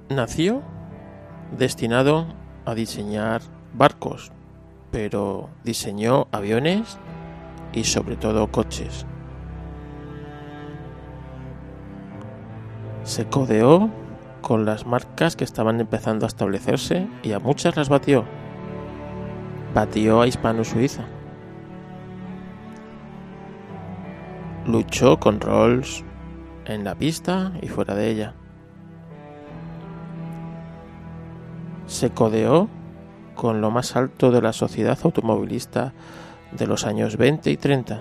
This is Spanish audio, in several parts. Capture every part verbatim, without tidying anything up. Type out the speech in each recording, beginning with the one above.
Nació destinado a diseñar barcos, pero diseñó aviones y sobre todo coches. Se codeó con las marcas que estaban empezando a establecerse y a muchas las batió. Batió a Hispano-Suiza. Luchó con Rolls en la pista y fuera de ella. Se codeó con lo más alto de la sociedad automovilista de los años veinte y treinta.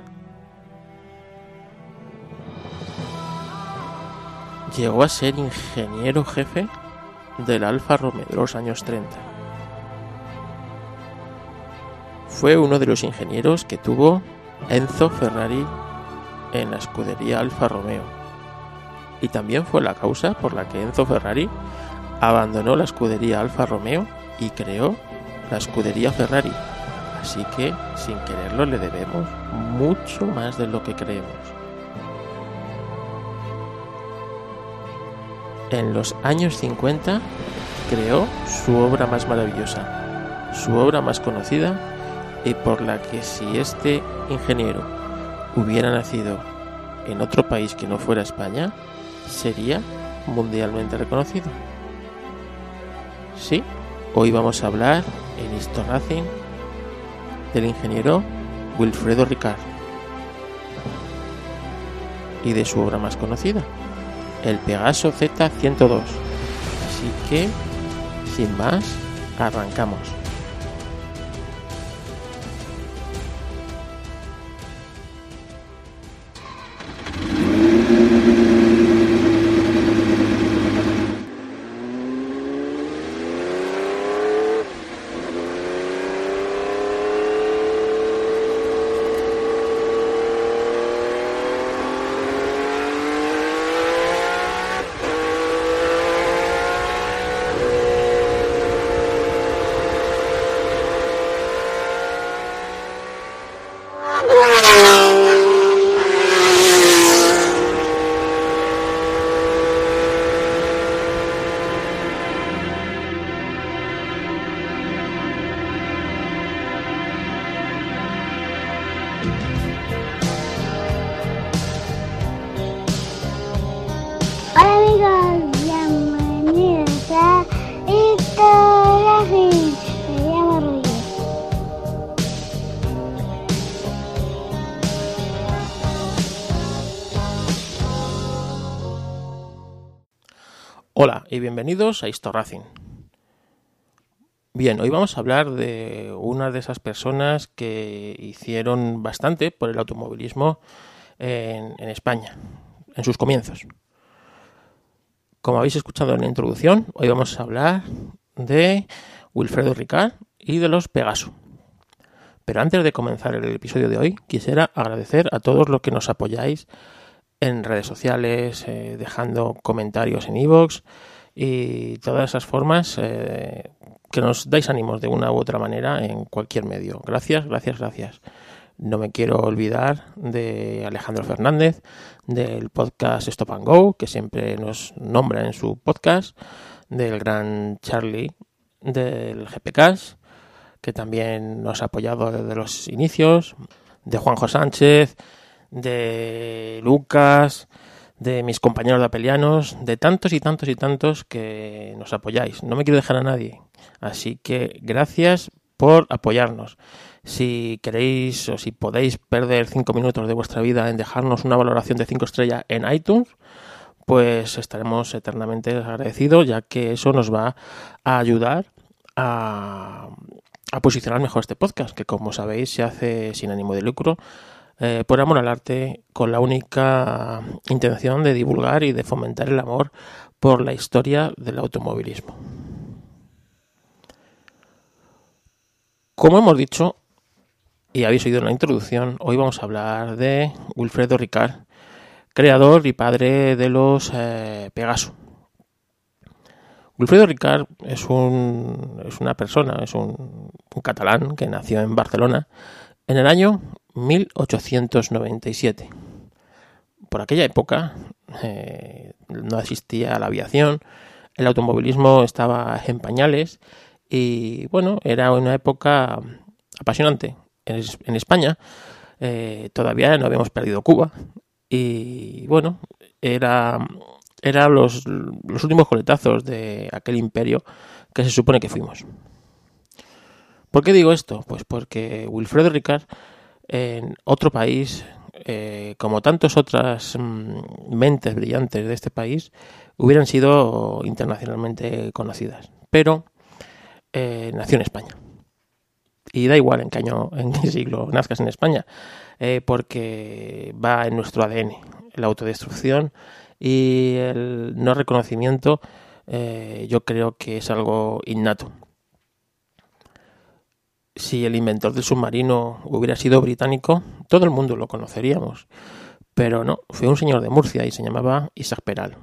Llegó a ser ingeniero jefe del Alfa Romeo de los años treinta. Fue uno de los ingenieros que tuvo Enzo Ferrari en la escudería Alfa Romeo. Y también fue la causa por la que Enzo Ferrari abandonó la escudería Alfa Romeo y creó la escudería Ferrari. Así que, sin quererlo, le debemos mucho más de lo que creemos. En los años cincuenta creó su obra más maravillosa, su obra más conocida y por la que si este ingeniero hubiera nacido en otro país que no fuera España, sería mundialmente reconocido. Sí, hoy vamos a hablar en Historracing del ingeniero Wilfredo Ricard y de su obra más conocida, el Pegaso Z ciento dos. Así que, sin más, arrancamos. Hola y bienvenidos a Historracing. Bien, hoy vamos a hablar de una de esas personas que hicieron bastante por el automovilismo en, en España, en sus comienzos. Como habéis escuchado en la introducción, hoy vamos a hablar de Wilfredo Ricard y de los Pegaso. Pero antes de comenzar el episodio de hoy, quisiera agradecer a todos los que nos apoyáis en redes sociales, eh, dejando comentarios en iVoox y todas esas formas eh, que nos dais ánimos de una u otra manera en cualquier medio. Gracias, gracias, gracias. No me quiero olvidar de Alejandro Fernández, del podcast Stop and Go, que siempre nos nombra en su podcast, del gran Charlie del G P Cash, que también nos ha apoyado desde los inicios, de Juanjo Sánchez, de Lucas, de mis compañeros de Apelianos, de tantos y tantos y tantos que nos apoyáis. No me quiero dejar a nadie, así que gracias por apoyarnos. Si queréis o si podéis perder cinco minutos de vuestra vida en dejarnos una valoración de cinco estrellas en iTunes, pues estaremos eternamente agradecidos, ya que eso nos va a ayudar a, a posicionar mejor este podcast, que como sabéis se hace sin ánimo de lucro, Eh, por amor al arte, con la única intención de divulgar y de fomentar el amor por la historia del automovilismo. Como hemos dicho y habéis oído en la introducción, hoy vamos a hablar de Wilfredo Ricard, creador y padre de los eh, Pegaso. Wilfredo Ricard es, un, es una persona, es un, un catalán que nació en Barcelona en el año mil ochocientos noventa y siete. Por aquella época eh, no existía la aviación, El automovilismo estaba en pañales y, bueno, era una época apasionante. En, en España eh, todavía no habíamos perdido Cuba y, bueno, era, era los, los últimos coletazos de aquel imperio que se supone que fuimos. ¿Por qué digo esto? Pues porque Wilfredo Ricard, en otro país, eh, como tantas otras mm, mentes brillantes de este país, hubieran sido internacionalmente conocidas. Pero eh, nació en España. Y da igual en qué año, en qué siglo nazcas en España, eh, porque va en nuestro A D N. La autodestrucción y el no reconocimiento, eh, yo creo que es algo innato. Si el inventor del submarino hubiera sido británico, todo el mundo lo conoceríamos. Pero no, fue un señor de Murcia y se llamaba Isaac Peral.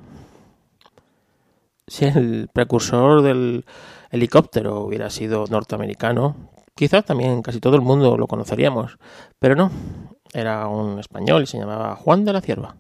Si el precursor del helicóptero hubiera sido norteamericano, quizás también casi todo el mundo lo conoceríamos. Pero no, era un español y se llamaba Juan de la Cierva.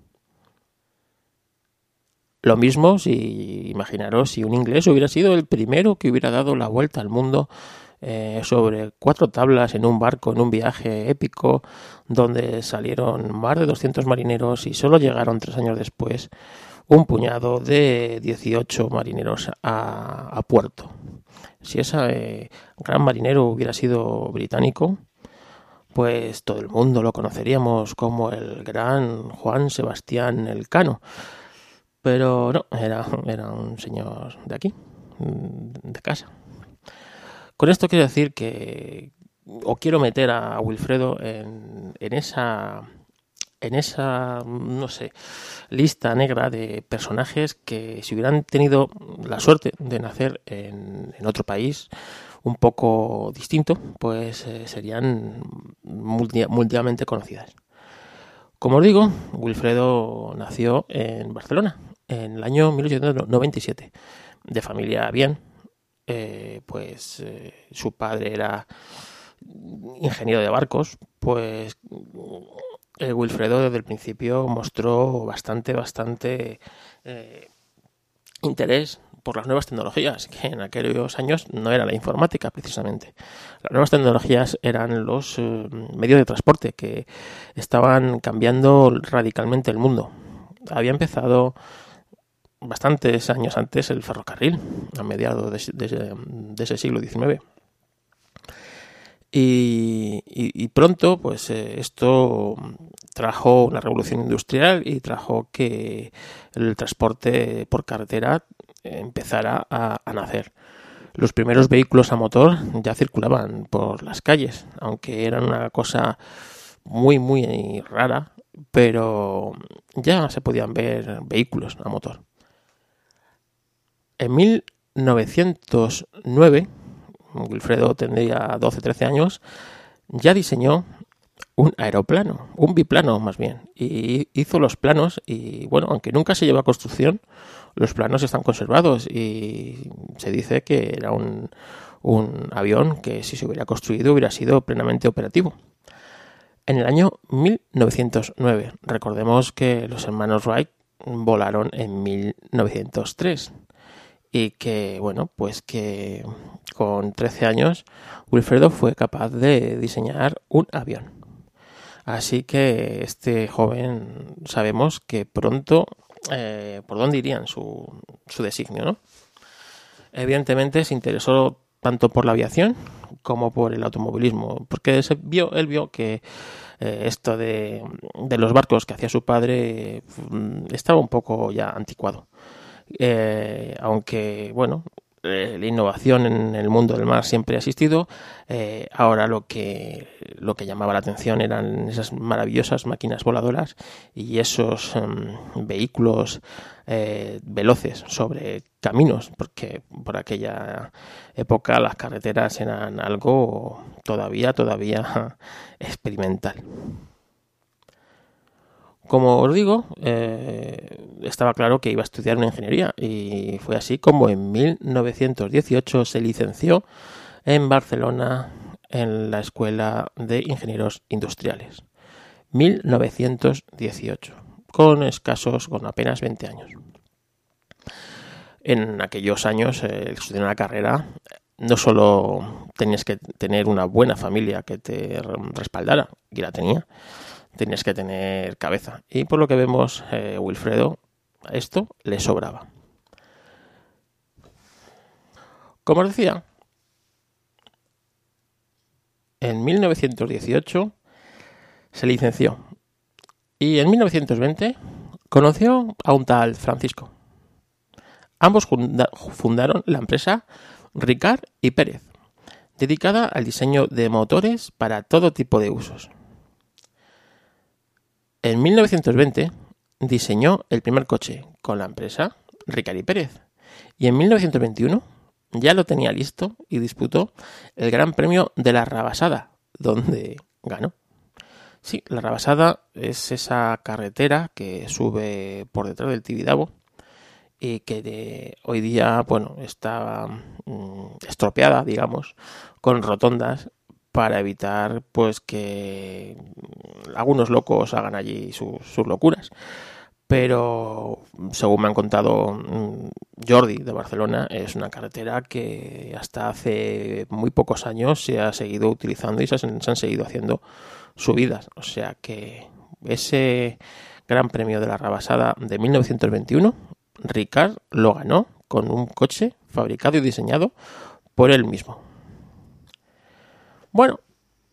Lo mismo si, imaginaros, si un inglés hubiera sido el primero que hubiera dado la vuelta al mundo Eh, sobre cuatro tablas en un barco, en un viaje épico, donde salieron más de doscientos marineros y solo llegaron tres años después un puñado de dieciocho marineros a, a puerto. Si ese eh, gran marinero hubiera sido británico, pues todo el mundo lo conoceríamos como el gran Juan Sebastián Elcano. Pero no, era, era un señor de aquí, de casa. Con esto quiero decir que, o quiero meter a Wilfredo en, en esa, en esa, no sé, lista negra de personajes que si hubieran tenido la suerte de nacer en, en otro país un poco distinto, pues eh, serían multi, mundialmente conocidas. Como os digo, Wilfredo nació en Barcelona en el año mil ochocientos noventa y siete, de familia bien. Eh, pues eh, su padre era ingeniero de barcos, pues eh, Wilfredo desde el principio mostró bastante, bastante eh, interés por las nuevas tecnologías, que en aquellos años no era la informática precisamente. Las nuevas tecnologías eran los eh, medios de transporte que estaban cambiando radicalmente el mundo. Había empezado bastantes años antes el ferrocarril, a mediados de, de, de ese siglo diecinueve. Y, y, y pronto, pues eh, esto trajo una revolución industrial y trajo que el transporte por carretera empezara a, a nacer. Los primeros vehículos a motor ya circulaban por las calles, aunque eran una cosa muy, muy rara, pero ya se podían ver vehículos a motor. En mil novecientos nueve, Wilfredo tendría doce trece años, ya diseñó un aeroplano, un biplano más bien, y hizo los planos y, bueno, aunque nunca se llevó a construcción, los planos están conservados y se dice que era un, un avión que si se hubiera construido hubiera sido plenamente operativo. En el año mil novecientos nueve, recordemos que los hermanos Wright volaron en mil novecientos tres. Y que, bueno, pues que con trece años Wilfredo fue capaz de diseñar un avión. Así que este joven sabemos que pronto eh, por dónde irían su, su designio, ¿no? Evidentemente se interesó tanto por la aviación como por el automovilismo, porque se vio, él vio que eh, esto de, de los barcos que hacía su padre eh, estaba un poco ya anticuado. Eh, aunque, bueno, eh, la innovación en el mundo del mar siempre ha existido, eh, ahora lo que, lo que llamaba la atención eran esas maravillosas máquinas voladoras y esos um, vehículos eh, veloces sobre caminos, porque por aquella época las carreteras eran algo todavía, todavía experimental. Como os digo, eh, estaba claro que iba a estudiar una ingeniería y fue así como en mil novecientos dieciocho se licenció en Barcelona en la Escuela de Ingenieros Industriales. mil novecientos dieciocho, con escasos, con apenas veinte años. En aquellos años, eh, estudiar una carrera, no solo tenías que tener una buena familia que te respaldara, y la tenía, tenías que tener cabeza. Y por lo que vemos, eh, Wilfredo, esto le sobraba. Como os decía, en mil novecientos dieciocho se licenció y en mil novecientos veinte conoció a un tal Francisco. Ambos fundaron la empresa Ricard y Pérez, dedicada al diseño de motores para todo tipo de usos. En mil novecientos veinte diseñó el primer coche con la empresa Ricard y Pérez y en mil novecientos veintiuno ya lo tenía listo y disputó el Gran Premio de la Rabasada, donde ganó. Sí, la Rabasada es esa carretera que sube por detrás del Tibidabo y que de, hoy día, bueno, está mmm, estropeada, digamos, con rotondas para evitar, pues, que algunos locos hagan allí sus, sus locuras. Pero, según me han contado Jordi de Barcelona, es una carretera que hasta hace muy pocos años se ha seguido utilizando y se han, se han seguido haciendo subidas. O sea que ese Gran Premio de la Rabasada de mil novecientos veintiuno, Ricard lo ganó con un coche fabricado y diseñado por él mismo. Bueno,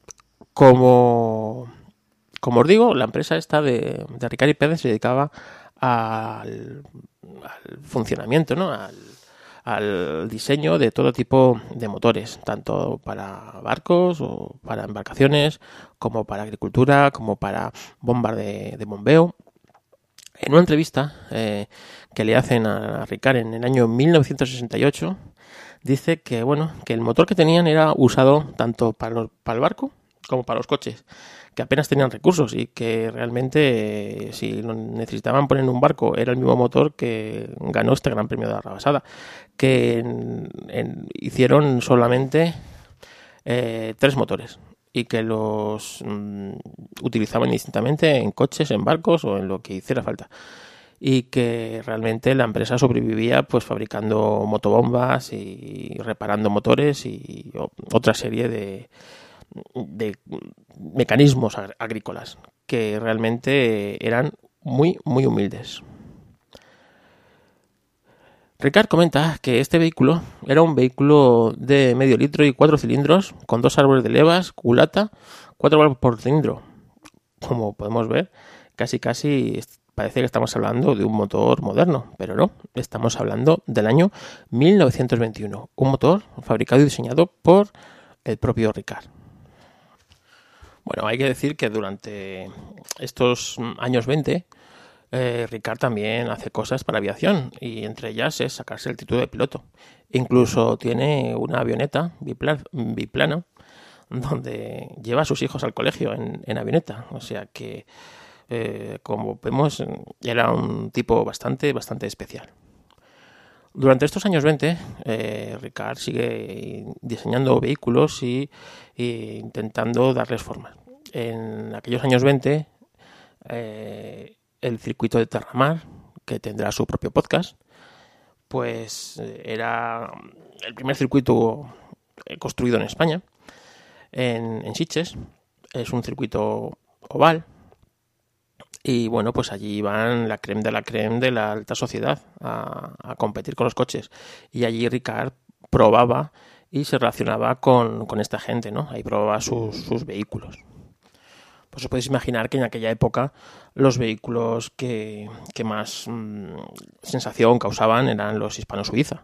como... Como os digo, la empresa esta de, de Ricard y Pérez se dedicaba al, al funcionamiento, ¿no? Al, al diseño de todo tipo de motores, tanto para barcos o para embarcaciones, como para agricultura, como para bombas de, de bombeo. En una entrevista eh, que le hacen a Ricard en el año mil novecientos sesenta y ocho, dice que, bueno, que el motor que tenían era usado tanto para, los, para el barco como para los coches, que apenas tenían recursos y que realmente eh, si necesitaban poner en un barco era el mismo motor que ganó este Gran Premio de la Rabasada, que en, en, hicieron solamente eh, tres motores y que los mm, utilizaban indistintamente en coches, en barcos o en lo que hiciera falta, y que realmente la empresa sobrevivía pues fabricando motobombas y reparando motores y otra serie de de mecanismos agrícolas que realmente eran muy muy humildes. Ricard comenta que este vehículo era un vehículo de medio litro y cuatro cilindros con dos árboles de levas, culata, cuatro válvulas por cilindro. Como podemos ver, casi casi parece que estamos hablando de un motor moderno, pero no, estamos hablando del año mil novecientos veintiuno, un motor fabricado y diseñado por el propio Ricard. Bueno, hay que decir que durante estos años veinte, eh, Ricard también hace cosas para aviación y entre ellas es sacarse el título de piloto. Incluso tiene una avioneta bipla- biplana donde lleva a sus hijos al colegio en, en avioneta. O sea que, eh, como vemos, era un tipo bastante, bastante especial. Durante estos años veinte, eh, Ricard sigue diseñando vehículos y, y intentando darles forma. En aquellos años veinte, eh, el circuito de Terramar, que tendrá su propio podcast, pues era el primer circuito construido en España, en, en Sitges. Es un circuito oval. Y bueno, pues allí iban la creme de la creme de la alta sociedad a, a competir con los coches. Y allí Ricard probaba y se relacionaba con, con esta gente, ¿no? Ahí probaba sus, sus vehículos. Pues os podéis imaginar que en aquella época los vehículos que, que más mmm, sensación causaban eran los Hispano-Suiza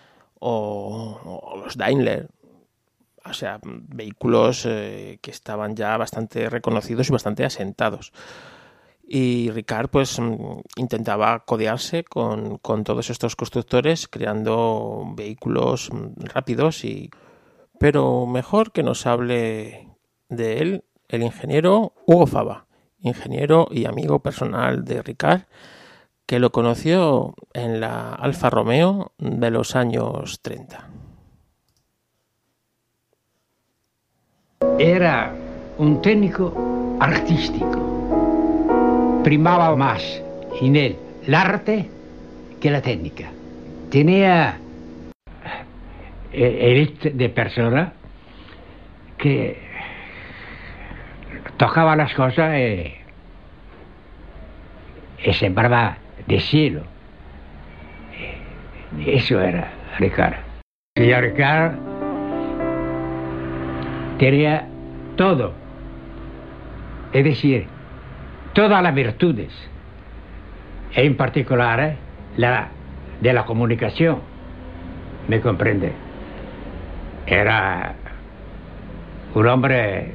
o, o los Daimler. O sea, vehículos eh, que estaban ya bastante reconocidos y bastante asentados. Y Ricard pues intentaba codearse con, con todos estos constructores creando vehículos rápidos y... Pero mejor que nos hable de él el ingeniero Hugo Fava, ingeniero y amigo personal de Ricard, que lo conoció en la Alfa Romeo de los años treinta. Era un técnico artístico. Primaba más en él el arte que la técnica. tenía élite de personas que tocaba las cosas y, y sembraba de cielo. Eso era Ricard. Y Ricard tenía todo, es decir, todas las virtudes, en particular la de la comunicación, ¿me comprende? Era un hombre,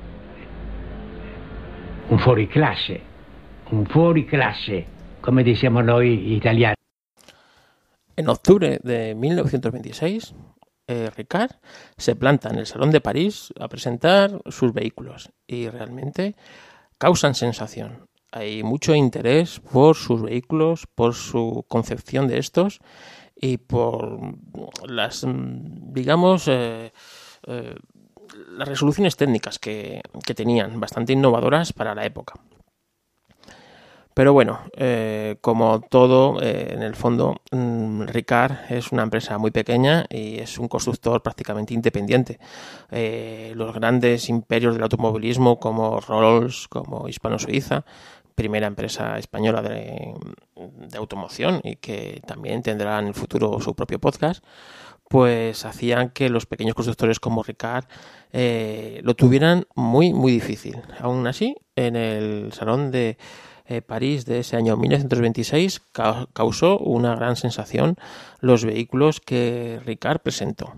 un fuoriclasse, un fuoriclasse, come diciamo noi italiani. En octubre de mil novecientos veintiséis, eh, Ricard se planta en el Salón de París a presentar sus vehículos y realmente causan sensación. Hay mucho interés por sus vehículos, por su concepción de estos y por las, digamos, eh, eh, las resoluciones técnicas que, que tenían, bastante innovadoras para la época. Pero bueno, eh, como todo, eh, en el fondo, mmm, Ricard es una empresa muy pequeña y es un constructor prácticamente independiente. Eh, los grandes imperios del automovilismo como Rolls, como Hispano-Suiza, primera empresa española de, de automoción y que también tendrá en el futuro su propio podcast, pues hacían que los pequeños constructores como Ricard eh, lo tuvieran muy, muy difícil. Aún así, en el Salón de Eh, París de ese año mil novecientos veintiséis ca- causó una gran sensación los vehículos que Ricard presentó.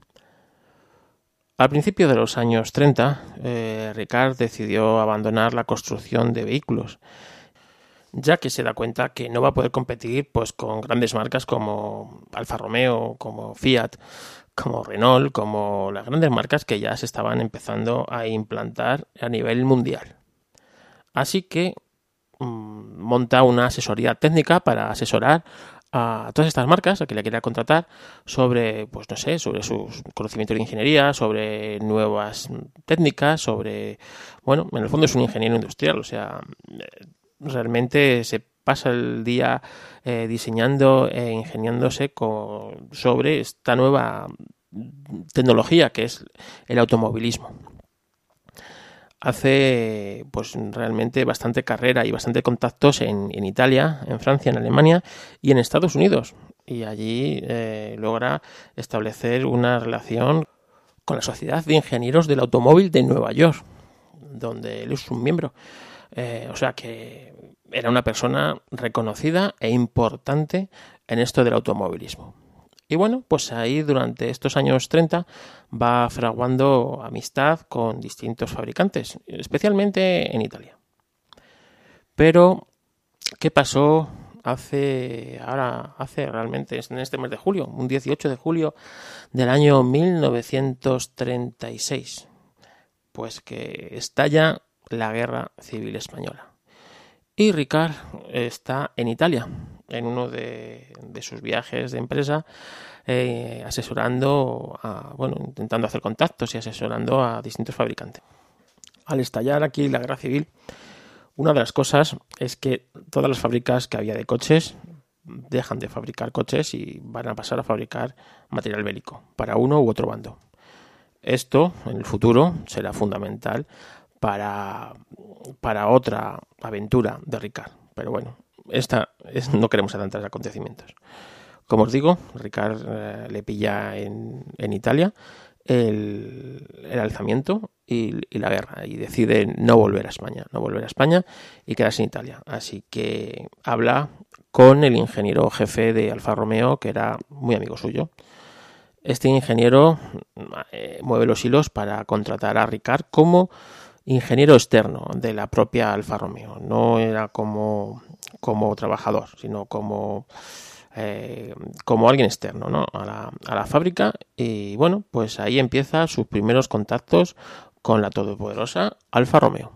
Al principio de los años treinta, eh, Ricard decidió abandonar la construcción de vehículos, ya que se da cuenta que no va a poder competir pues, con grandes marcas como Alfa Romeo, como Fiat, como Renault, como las grandes marcas que ya se estaban empezando a implantar a nivel mundial. Así que monta una asesoría técnica para asesorar a todas estas marcas a que le quiera contratar sobre, pues no sé, sobre sus conocimientos de ingeniería, sobre nuevas técnicas, sobre, bueno, en el fondo es un ingeniero industrial, o sea, realmente se pasa el día eh, diseñando e ingeniándose con, sobre esta nueva tecnología que es el automovilismo. Hace pues realmente bastante carrera y bastante contactos en, en Italia, en Francia, en Alemania y en Estados Unidos. Y allí eh, logra establecer una relación con la Sociedad de Ingenieros del Automóvil de Nueva York, donde él es un miembro. Eh, o sea que era una persona reconocida e importante en esto del automovilismo. Y bueno, pues ahí durante estos años treinta va fraguando amistad con distintos fabricantes, especialmente en Italia. Pero, ¿qué pasó hace, ahora, hace realmente, en este mes de julio, un dieciocho de julio del año mil novecientos treinta y seis? Pues que estalla la Guerra Civil Española. Y Ricard está en Italia, en uno de, de sus viajes de empresa, eh, asesorando, a, bueno, intentando hacer contactos y asesorando a distintos fabricantes. Al estallar aquí la Guerra Civil, una de las cosas es que todas las fábricas que había de coches dejan de fabricar coches y van a pasar a fabricar material bélico para uno u otro bando. Esto, en el futuro, será fundamental para, para otra aventura de Ricard. Pero bueno, esta es, no queremos adelantar acontecimientos. Como os digo, Ricard eh, le pilla en, en Italia el, el alzamiento y, y la guerra y decide no volver a España, no volver a España y quedarse en Italia. Así que habla con el ingeniero jefe de Alfa Romeo, que era muy amigo suyo. Este ingeniero eh, mueve los hilos para contratar a Ricard como ingeniero externo de la propia Alfa Romeo. No era como, como trabajador, sino como, eh, como alguien externo, ¿no? a, la, a la fábrica. Y bueno, pues ahí empieza sus primeros contactos con la todopoderosa Alfa Romeo.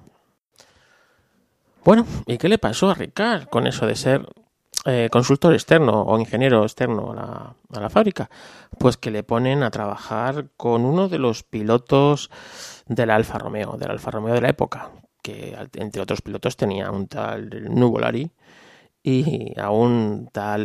Bueno, ¿y qué le pasó a Ricard con eso de ser eh, consultor externo o ingeniero externo a la, a la fábrica? Pues que le ponen a trabajar con uno de los pilotos de la Alfa Romeo, del Alfa Romeo de la época, que entre otros pilotos tenía un tal Nuvolari y a un tal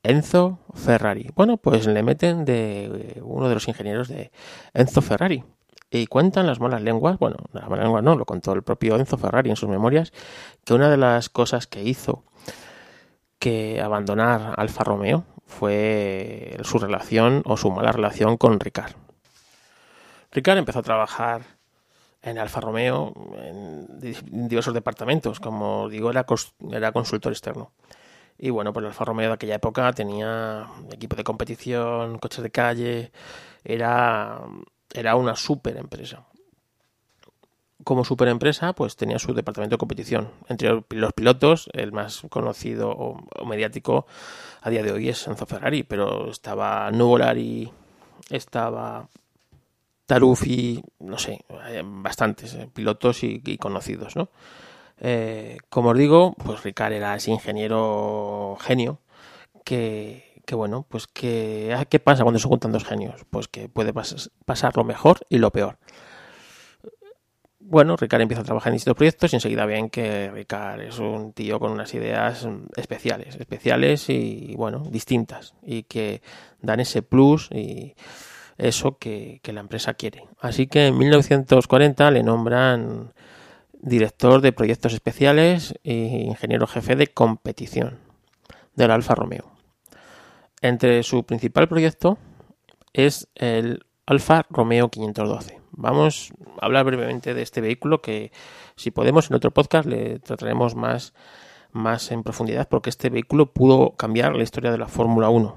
Enzo Ferrari. Bueno, pues le meten de uno de los ingenieros de Enzo Ferrari. Y cuentan las malas lenguas, bueno, las malas lenguas no, lo contó el propio Enzo Ferrari en sus memorias, que una de las cosas que hizo que abandonar Alfa Romeo fue su relación o su mala relación con Ricard. Ricard empezó a trabajar en Alfa Romeo en diversos departamentos, como digo, era, era consultor externo. Y bueno, pues el Alfa Romeo de aquella época tenía equipo de competición, coches de calle, era, era una super empresa. Como super empresa, pues tenía su departamento de competición. Entre los pilotos, el más conocido o, o mediático a día de hoy es Enzo Ferrari, pero estaba Nuvolari, estaba Taruffi, no sé, bastantes eh, pilotos y, y conocidos, ¿no? Eh, como os digo, pues Ricard era ese ingeniero genio que, que bueno, pues que ¿qué pasa cuando se juntan dos genios? Pues que puede pas- pasar lo mejor y lo peor. Bueno, Ricard empieza a trabajar en distintos proyectos y enseguida ven que Ricard es un tío con unas ideas especiales, especiales y, bueno, distintas, y que dan ese plus y eso que, que la empresa quiere. Así que en mil novecientos cuarenta le nombran director de proyectos especiales e ingeniero jefe de competición del Alfa Romeo. Entre su principal proyecto es el Alfa Romeo quinientos doce. Vamos a hablar brevemente de este vehículo que, si podemos, en otro podcast le trataremos más, más en profundidad, porque este vehículo pudo cambiar la historia de la Fórmula uno.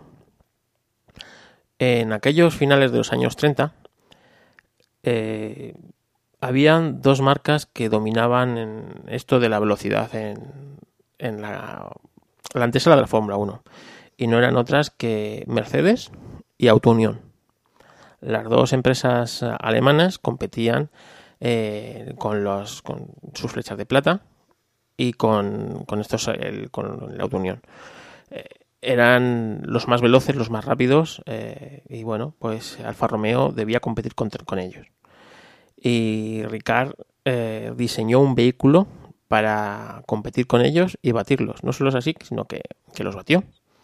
En aquellos finales de los años treinta, eh, habían dos marcas que dominaban en esto de la velocidad en, en la, la antesala de la Fórmula uno, y no eran otras que Mercedes y Auto Unión. Las dos empresas alemanas competían eh, con, los, con sus flechas de plata y con, con, estos, el, con el Auto Unión. Eh, eran los más veloces, los más rápidos, eh, y bueno, pues Alfa Romeo debía competir con, con ellos. Y Ricard eh, diseñó un vehículo para competir con ellos y batirlos. No solo es así, sino que, que los batió.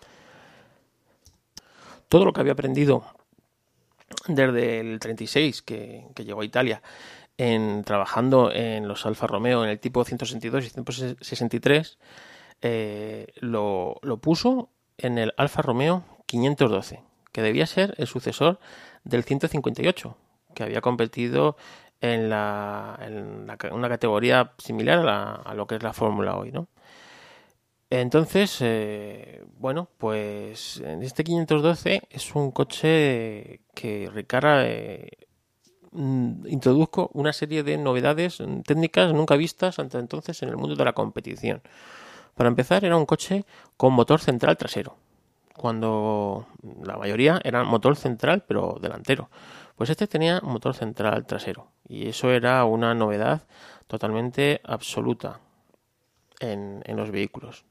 Todo lo que había aprendido desde el treinta y seis, que, que llegó a Italia, en trabajando en los Alfa Romeo en el tipo ciento sesenta y dos y ciento sesenta y tres, eh, lo, lo puso en el Alfa Romeo quinientos doce, que debía ser el sucesor del ciento cincuenta y ocho, que había competido en, la, en la, una categoría similar a, la, a lo que es la Fórmula hoy, ¿no? Entonces, eh, bueno, pues en este quinientos doce es un coche que Ricard eh, introdujo una serie de novedades técnicas nunca vistas hasta entonces en el mundo de la competición. Para empezar, era un coche con motor central trasero, cuando la mayoría era motor central pero delantero. Pues este tenía motor central trasero, y eso era una novedad totalmente absoluta en, en los vehículos.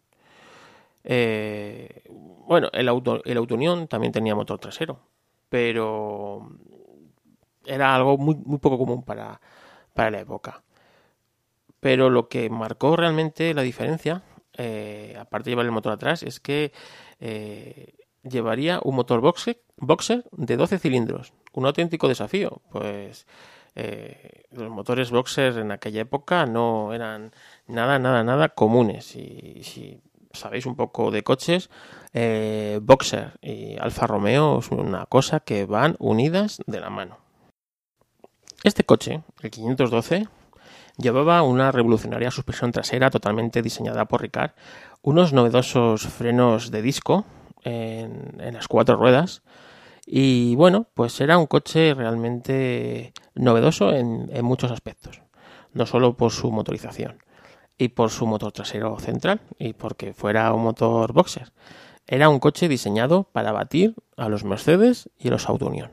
Eh, bueno, el auto, el Auto Unión también tenía motor trasero, pero era algo muy, muy poco común para, para la época. Pero lo que marcó realmente la diferencia, eh, aparte de llevar el motor atrás, es que eh, llevaría un motor boxer, boxer de doce cilindros. Un auténtico desafío, pues eh, los motores boxer en aquella época no eran nada, nada, nada comunes. Y si sabéis un poco de coches, eh, boxer y Alfa Romeo es una cosa que van unidas de la mano. Este coche, el quinientos doce, llevaba una revolucionaria suspensión trasera totalmente diseñada por Ricard, unos novedosos frenos de disco en, en las cuatro ruedas, y bueno, pues era un coche realmente novedoso en, en muchos aspectos, no solo por su motorización y por su motor trasero central y porque fuera un motor boxer. Era un coche diseñado para batir a los Mercedes y a los Auto Unión.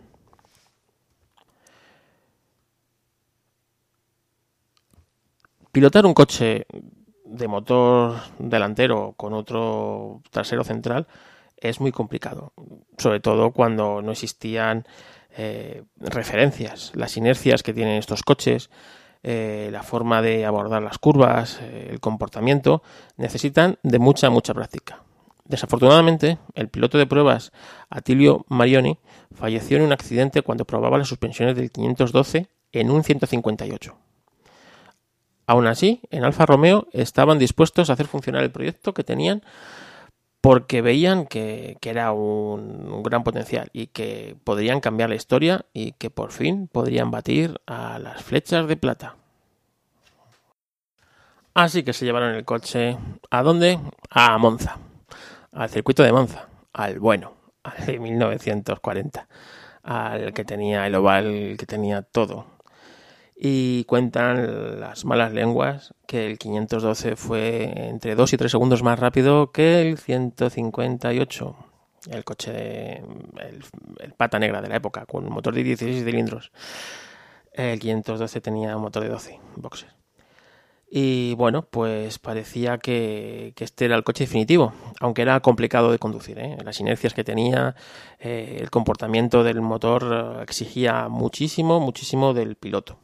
Pilotar un coche de motor delantero con otro trasero central es muy complicado, sobre todo cuando no existían eh, referencias, las inercias que tienen estos coches, eh, la forma de abordar las curvas, eh, el comportamiento, necesitan de mucha, mucha práctica. Desafortunadamente, el piloto de pruebas Attilio Marioni falleció en un accidente cuando probaba las suspensiones del quinientos doce en un ciento cincuenta y ocho. Aún así, en Alfa Romeo estaban dispuestos a hacer funcionar el proyecto que tenían porque veían que, que era un, un gran potencial y que podrían cambiar la historia y que por fin podrían batir a las flechas de plata. Así que se llevaron el coche, ¿a dónde? A Monza, al circuito de Monza, al bueno, al de mil novecientos cuarenta, al que tenía el oval, que tenía todo. Y cuentan las malas lenguas que el quinientos doce fue entre dos y tres segundos más rápido que el ciento cincuenta y ocho, el coche, de, el, el pata negra de la época, con un motor de dieciséis cilindros. El quinientos doce tenía un motor de doce, boxer. Y bueno, pues parecía que, que este era el coche definitivo, aunque era complicado de conducir, ¿eh? Las inercias que tenía, eh, el comportamiento del motor exigía muchísimo, muchísimo del piloto.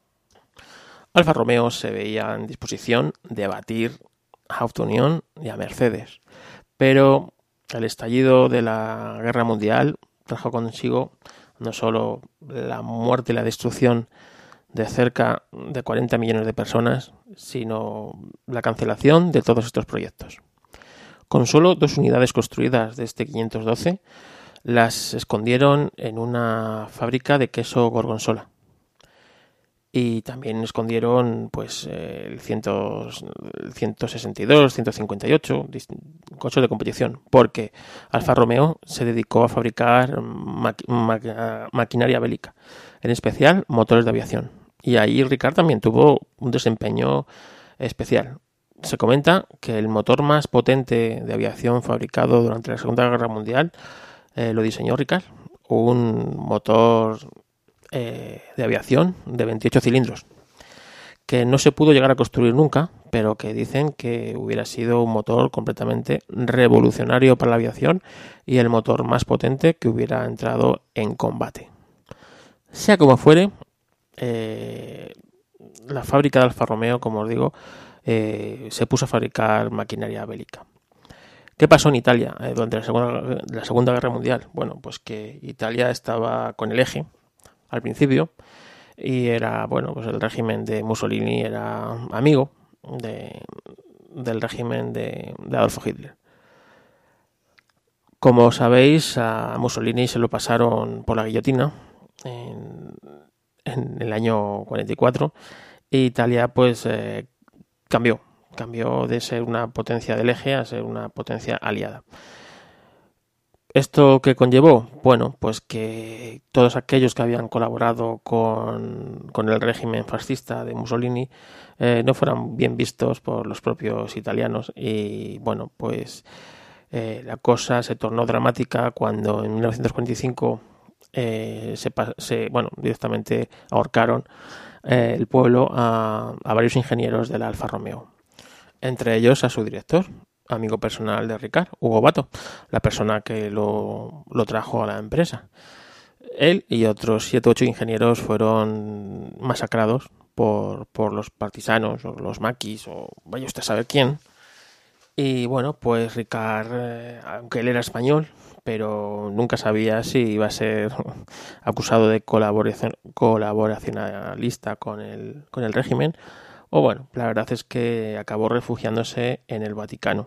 Alfa Romeo se veía en disposición de batir a Auto Unión y a Mercedes, pero el estallido de la Guerra Mundial trajo consigo no solo la muerte y la destrucción de cerca de cuarenta millones de personas, sino la cancelación de todos estos proyectos. Con solo dos unidades construidas de este quinientos doce, las escondieron en una fábrica de queso gorgonzola. Y también escondieron pues el, cien, el ciento sesenta y dos, ciento cincuenta y ocho coches de competición, porque Alfa Romeo se dedicó a fabricar maqui ma maquinaria bélica, en especial motores de aviación. Y ahí Ricard también tuvo un desempeño especial. Se comenta que el motor más potente de aviación fabricado durante la Segunda Guerra Mundial eh, lo diseñó Ricard, un motor eh, de aviación de veintiocho cilindros, que no se pudo llegar a construir nunca, pero que dicen que hubiera sido un motor completamente revolucionario para la aviación y el motor más potente que hubiera entrado en combate. Sea como fuere, eh, la fábrica de Alfa Romeo, como os digo, eh, se puso a fabricar maquinaria bélica. ¿Qué pasó en Italia eh, durante la segunda, la Segunda Guerra Mundial? Bueno, pues que Italia estaba con el eje al principio y era, bueno, pues el régimen de Mussolini era amigo de, del régimen de, de Adolfo Hitler. Como sabéis, a Mussolini se lo pasaron por la guillotina en, en el año cuarenta y cuatro e Italia pues eh, cambió, cambió de ser una potencia del eje a ser una potencia aliada. ¿Esto qué conllevó? Bueno, pues que todos aquellos que habían colaborado con, con el régimen fascista de Mussolini eh, no fueran bien vistos por los propios italianos y bueno, pues eh, la cosa se tornó dramática cuando en mil novecientos cuarenta y cinco eh, se, se, bueno, directamente ahorcaron eh, el pueblo a, a varios ingenieros de la Alfa Romeo, entre ellos a su director, amigo personal de Ricard, Hugo Bato, la persona que lo, lo trajo a la empresa. Él y otros siete u ocho ingenieros fueron masacrados por, por los partisanos o los maquis o vaya usted a saber quién. Y bueno, pues Ricard, eh, aunque él era español, pero nunca sabía si iba a ser acusado de colaboración, colaboracionalista con el, con el régimen, o bueno, la verdad es que acabó refugiándose en el Vaticano.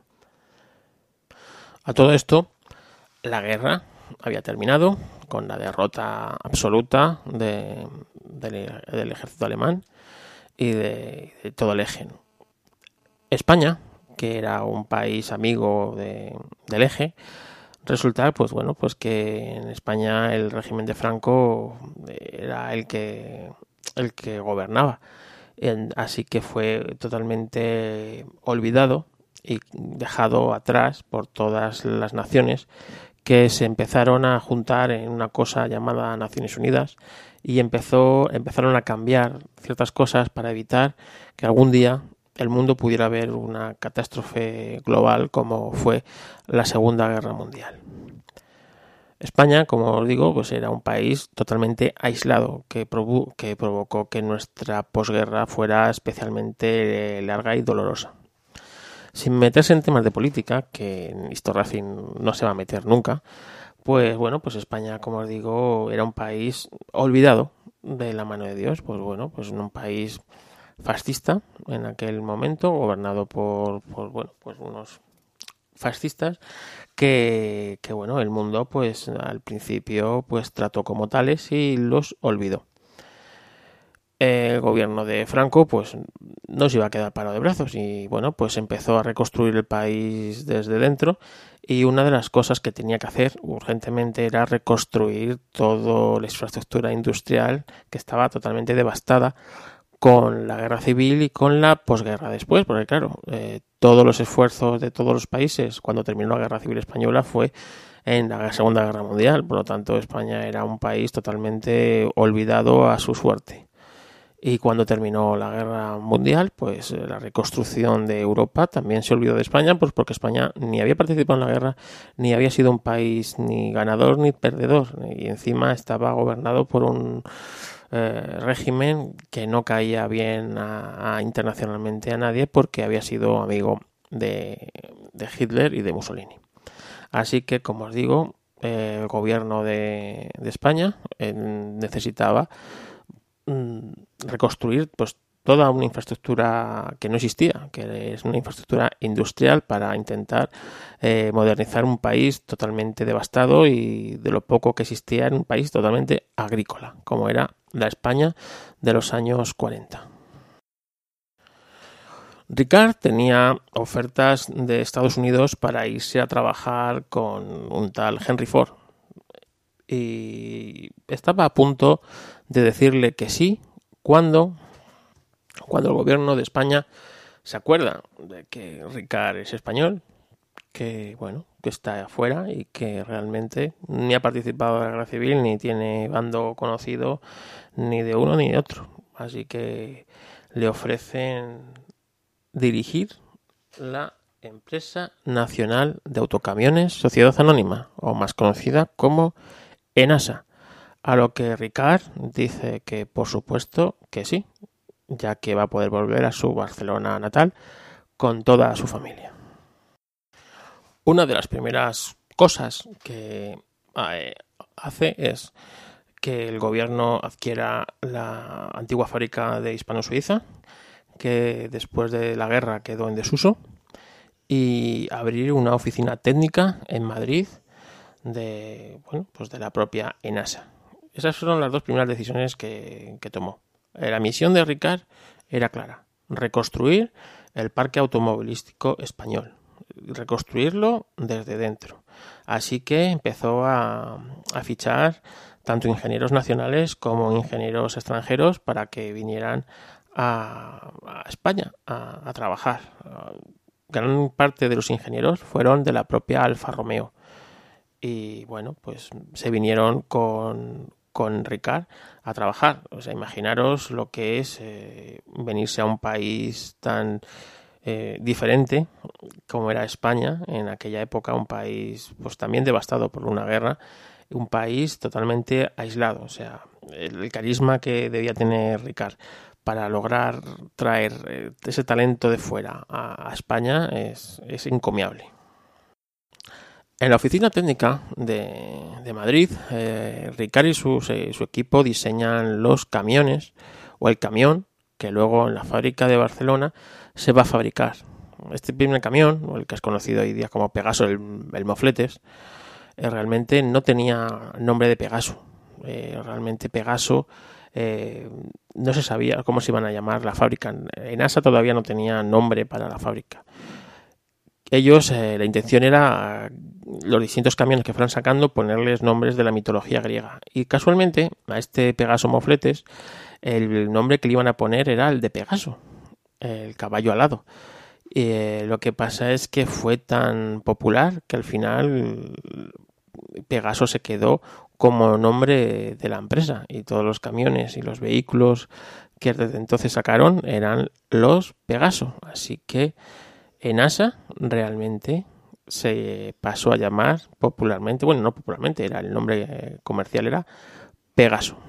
A todo esto, la guerra había terminado con la derrota absoluta de, de, del ejército alemán y de, de todo el eje. España, que era un país amigo de, del eje, resulta pues bueno pues que en España el régimen de Franco era el que el que gobernaba. Así que fue totalmente olvidado y dejado atrás por todas las naciones que se empezaron a juntar en una cosa llamada Naciones Unidas y empezó, empezaron a cambiar ciertas cosas para evitar que algún día el mundo pudiera ver una catástrofe global como fue la Segunda Guerra Mundial. España, como os digo, pues era un país totalmente aislado que, provo- que provocó que nuestra posguerra fuera especialmente larga y dolorosa. sin meterse en temas de política, que Néstor Racing no se va a meter nunca, pues bueno, pues España, como os digo, era un país olvidado de la mano de Dios, pues bueno, pues un país fascista en aquel momento, gobernado por, por bueno, pues unos fascistas que, que bueno, el mundo pues al principio pues trató como tales y los olvidó. El gobierno de Franco pues no se iba a quedar parado de brazos y bueno, pues empezó a reconstruir el país desde dentro, y una de las cosas que tenía que hacer urgentemente era reconstruir toda la infraestructura industrial que estaba totalmente devastada con la guerra civil y con la posguerra después, porque claro, eh, todos los esfuerzos de todos los países cuando terminó la guerra civil española fue en la Segunda Guerra Mundial, por lo tanto España era un país totalmente olvidado a su suerte. Y cuando terminó la guerra mundial, pues la reconstrucción de Europa también se olvidó de España, pues porque España ni había participado en la guerra, ni había sido un país ni ganador ni perdedor, y encima estaba gobernado por un eh, régimen que no caía bien a, a internacionalmente a nadie, porque había sido amigo de, de Hitler y de Mussolini. Así que, como os digo, eh, el gobierno de, de España eh, necesitaba reconstruir pues toda una infraestructura que no existía, que es una infraestructura industrial para intentar eh, modernizar un país totalmente devastado y de lo poco que existía en un país totalmente agrícola, como era la España de los años cuarenta. Ricard tenía ofertas de Estados Unidos para irse a trabajar con un tal Henry Ford y estaba a punto de decirle que sí cuando, cuando el gobierno de España se acuerda de que Ricard es español, que bueno, que está afuera y que realmente ni ha participado en la guerra civil, ni tiene bando conocido ni de uno ni de otro. Así que le ofrecen dirigir la Empresa Nacional de Autocamiones Sociedad Anónima, o más conocida como ENASA. A lo que Ricard dice que por supuesto que sí, ya que va a poder volver a su Barcelona natal con toda su familia. Una de las primeras cosas que eh, hace es que el gobierno adquiera la antigua fábrica de Hispano-Suiza, que después de la guerra quedó en desuso, y abrir una oficina técnica en Madrid de, bueno, pues de la propia ENASA. Esas fueron las dos primeras decisiones que, que tomó. La misión de Ricard era clara: reconstruir el parque automovilístico español, reconstruirlo desde dentro. Así que empezó a, a fichar tanto ingenieros nacionales como ingenieros extranjeros para que vinieran a, a España a, a trabajar. Gran parte de los ingenieros fueron de la propia Alfa Romeo. Y bueno, pues se vinieron con, con Ricard a trabajar. O sea, imaginaros lo que es eh, venirse a un país tan eh, diferente como era España en aquella época, un país pues también devastado por una guerra, un país totalmente aislado. O sea, el, el carisma que debía tener Ricard para lograr traer eh, ese talento de fuera a, a España es, es encomiable. En la oficina técnica de, de Madrid, eh, Ricard y su, su equipo diseñan los camiones o el camión que luego en la fábrica de Barcelona se va a fabricar. Este primer camión, o el que es conocido hoy día como Pegaso, el, el Mofletes, eh, realmente no tenía nombre de Pegaso. Eh, realmente Pegaso eh, no se sabía cómo se iban a llamar la fábrica. ENASA todavía no tenía nombre para la fábrica. Ellos, eh, la intención era los distintos camiones que fueran sacando ponerles nombres de la mitología griega. Y casualmente a este Pegaso Mofletes el nombre que le iban a poner era el de Pegaso, el caballo alado. Y, eh, lo que pasa es que fue tan popular que al final Pegaso se quedó como nombre de la empresa y todos los camiones y los vehículos que desde entonces sacaron eran los Pegaso. Así que ENASA realmente se pasó a llamar popularmente, bueno, no popularmente, era el nombre comercial era Pegaso.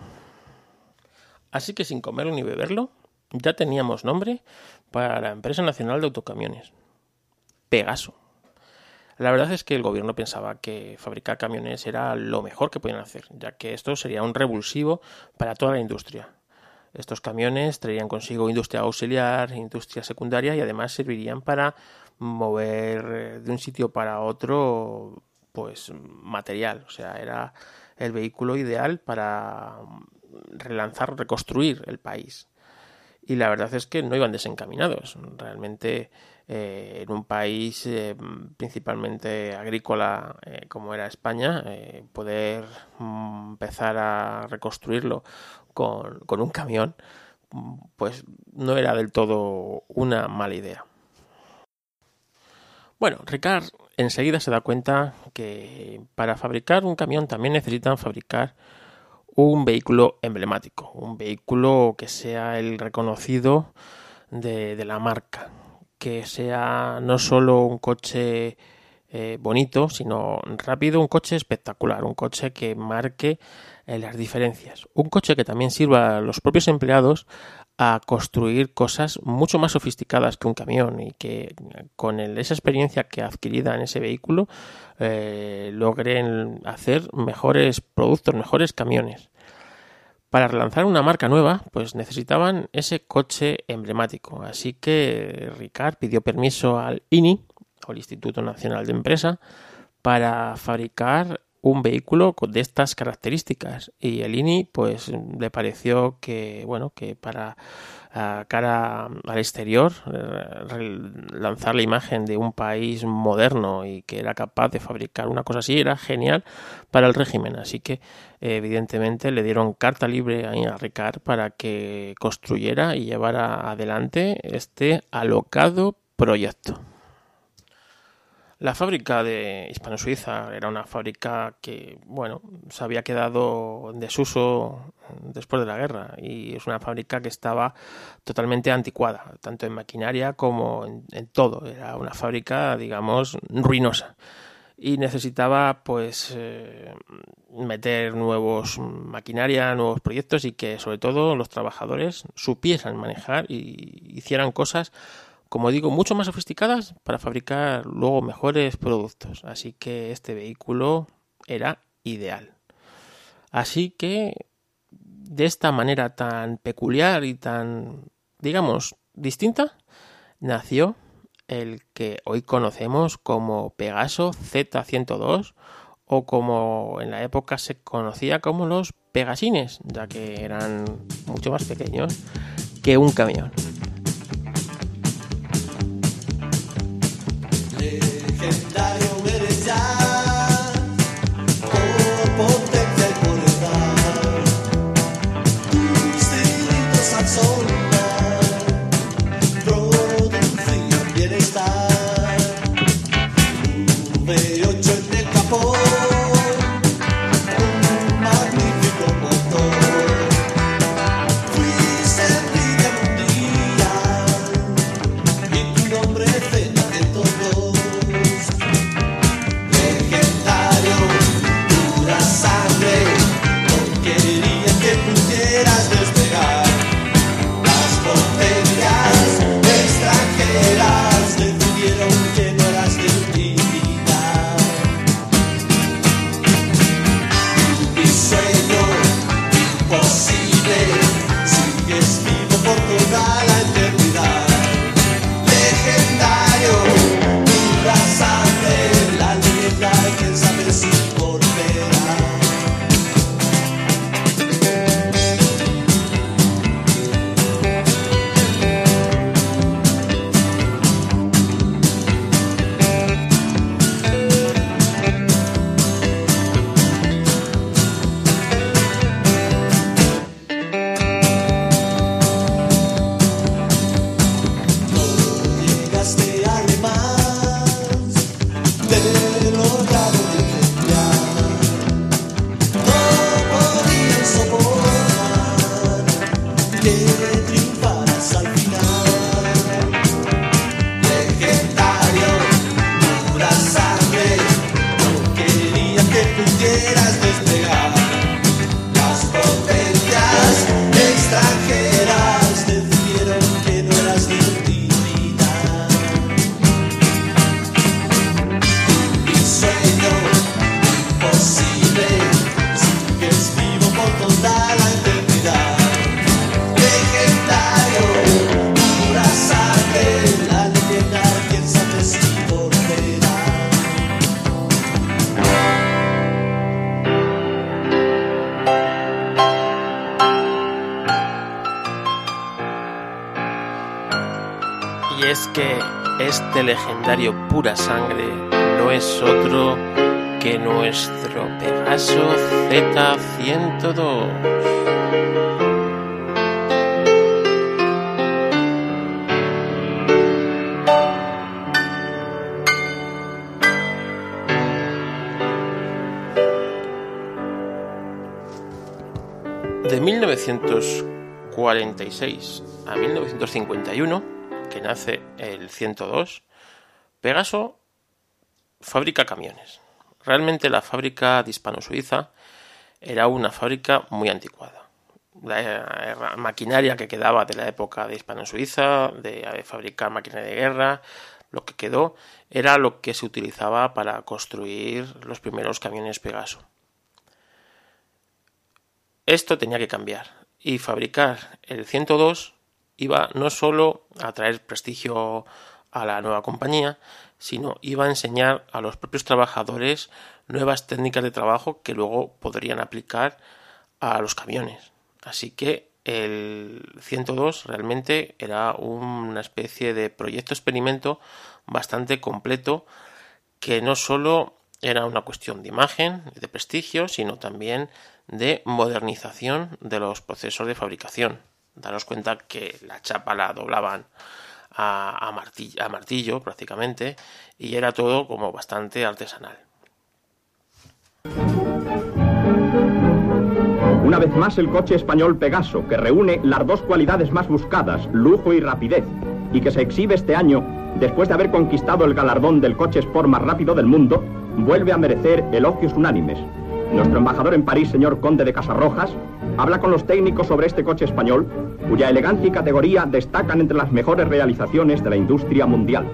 Así que sin comerlo ni beberlo, ya teníamos nombre para la Empresa Nacional de Autocamiones. Pegaso. La verdad es que el gobierno pensaba que fabricar camiones era lo mejor que podían hacer, ya que esto sería un revulsivo para toda la industria. Estos camiones traerían consigo industria auxiliar, industria secundaria y además servirían para mover de un sitio para otro pues material. O sea, era el vehículo ideal para relanzar, reconstruir el país. Y la verdad es que no iban desencaminados. Realmente eh, en un país eh, principalmente agrícola eh, como era España, eh, poder mm, empezar a reconstruirlo con, con un camión, pues no era del todo una mala idea. Bueno, Ricard enseguida se da cuenta que para fabricar un camión también necesitan fabricar un vehículo emblemático, un vehículo que sea el reconocido de, de la marca, que sea no solo un coche eh, bonito, sino rápido, un coche espectacular, un coche que marque eh, las diferencias, un coche que también sirva a los propios empleados a construir cosas mucho más sofisticadas que un camión y que con el, esa experiencia que adquirida en ese vehículo eh, logren hacer mejores productos, mejores camiones. Para relanzar una marca nueva, pues necesitaban ese coche emblemático. Así que Ricard pidió permiso al I N I, o el Instituto Nacional de Empresa, para fabricar un vehículo de estas características. Y el I N I, pues, le pareció que, bueno, que para uh, cara al exterior, eh, lanzar la imagen de un país moderno y que era capaz de fabricar una cosa así era genial para el régimen. Así que, eh, evidentemente, le dieron carta libre a Ricard para que construyera y llevara adelante este alocado proyecto. La fábrica de Hispano-Suiza era una fábrica que, bueno, se había quedado en desuso después de la guerra y es una fábrica que estaba totalmente anticuada, tanto en maquinaria como en, en todo. Era una fábrica, digamos, ruinosa y necesitaba, pues, eh, meter nuevos maquinaria, nuevos proyectos y que, sobre todo, los trabajadores supieran manejar y hicieran cosas, como digo, mucho más sofisticadas para fabricar luego mejores productos. Así que este vehículo era ideal. Así que de esta manera tan peculiar y tan, digamos, distinta, nació el que hoy conocemos como Pegaso Z ciento dos o como en la época se conocía como los Pegasines, ya que eran mucho más pequeños que un camión. Legendario eres ya, por potencia y por edad, tus delitos al soldar, producían bienestar, V ocho en el capó, un magnífico motor, fuiste envidia mundial. es que este legendario Pura Sangre no es otro que nuestro Pegaso Z ciento dos. De mil novecientos cuarenta y seis a mil novecientos cincuenta y uno, que nace el ciento dos, Pegaso fabrica camiones. Realmente la fábrica de hispano-suiza era una fábrica muy anticuada. La maquinaria que quedaba de la época de hispano-suiza, de fabricar máquinas de guerra, lo que quedó era lo que se utilizaba para construir los primeros camiones Pegaso. Esto tenía que cambiar, y fabricar el ciento dos iba no solo a traer prestigio a la nueva compañía, sino iba a enseñar a los propios trabajadores nuevas técnicas de trabajo que luego podrían aplicar a los camiones. Así que el ciento dos realmente era una especie de proyecto experimento bastante completo, que no solo era una cuestión de imagen, de prestigio, sino también de modernización de los procesos de fabricación. Daros cuenta que la chapa la doblaban a, a, martillo, a martillo prácticamente, y era todo como bastante artesanal. Una vez más el coche español Pegaso, que reúne las dos cualidades más buscadas, lujo y rapidez, y que se exhibe este año, después de haber conquistado el galardón del coche sport más rápido del mundo, vuelve a merecer elogios unánimes. Nuestro embajador en París, señor Conde de Casarrojas, habla con los técnicos sobre este coche español, cuya elegancia y categoría destacan entre las mejores realizaciones de la industria mundial.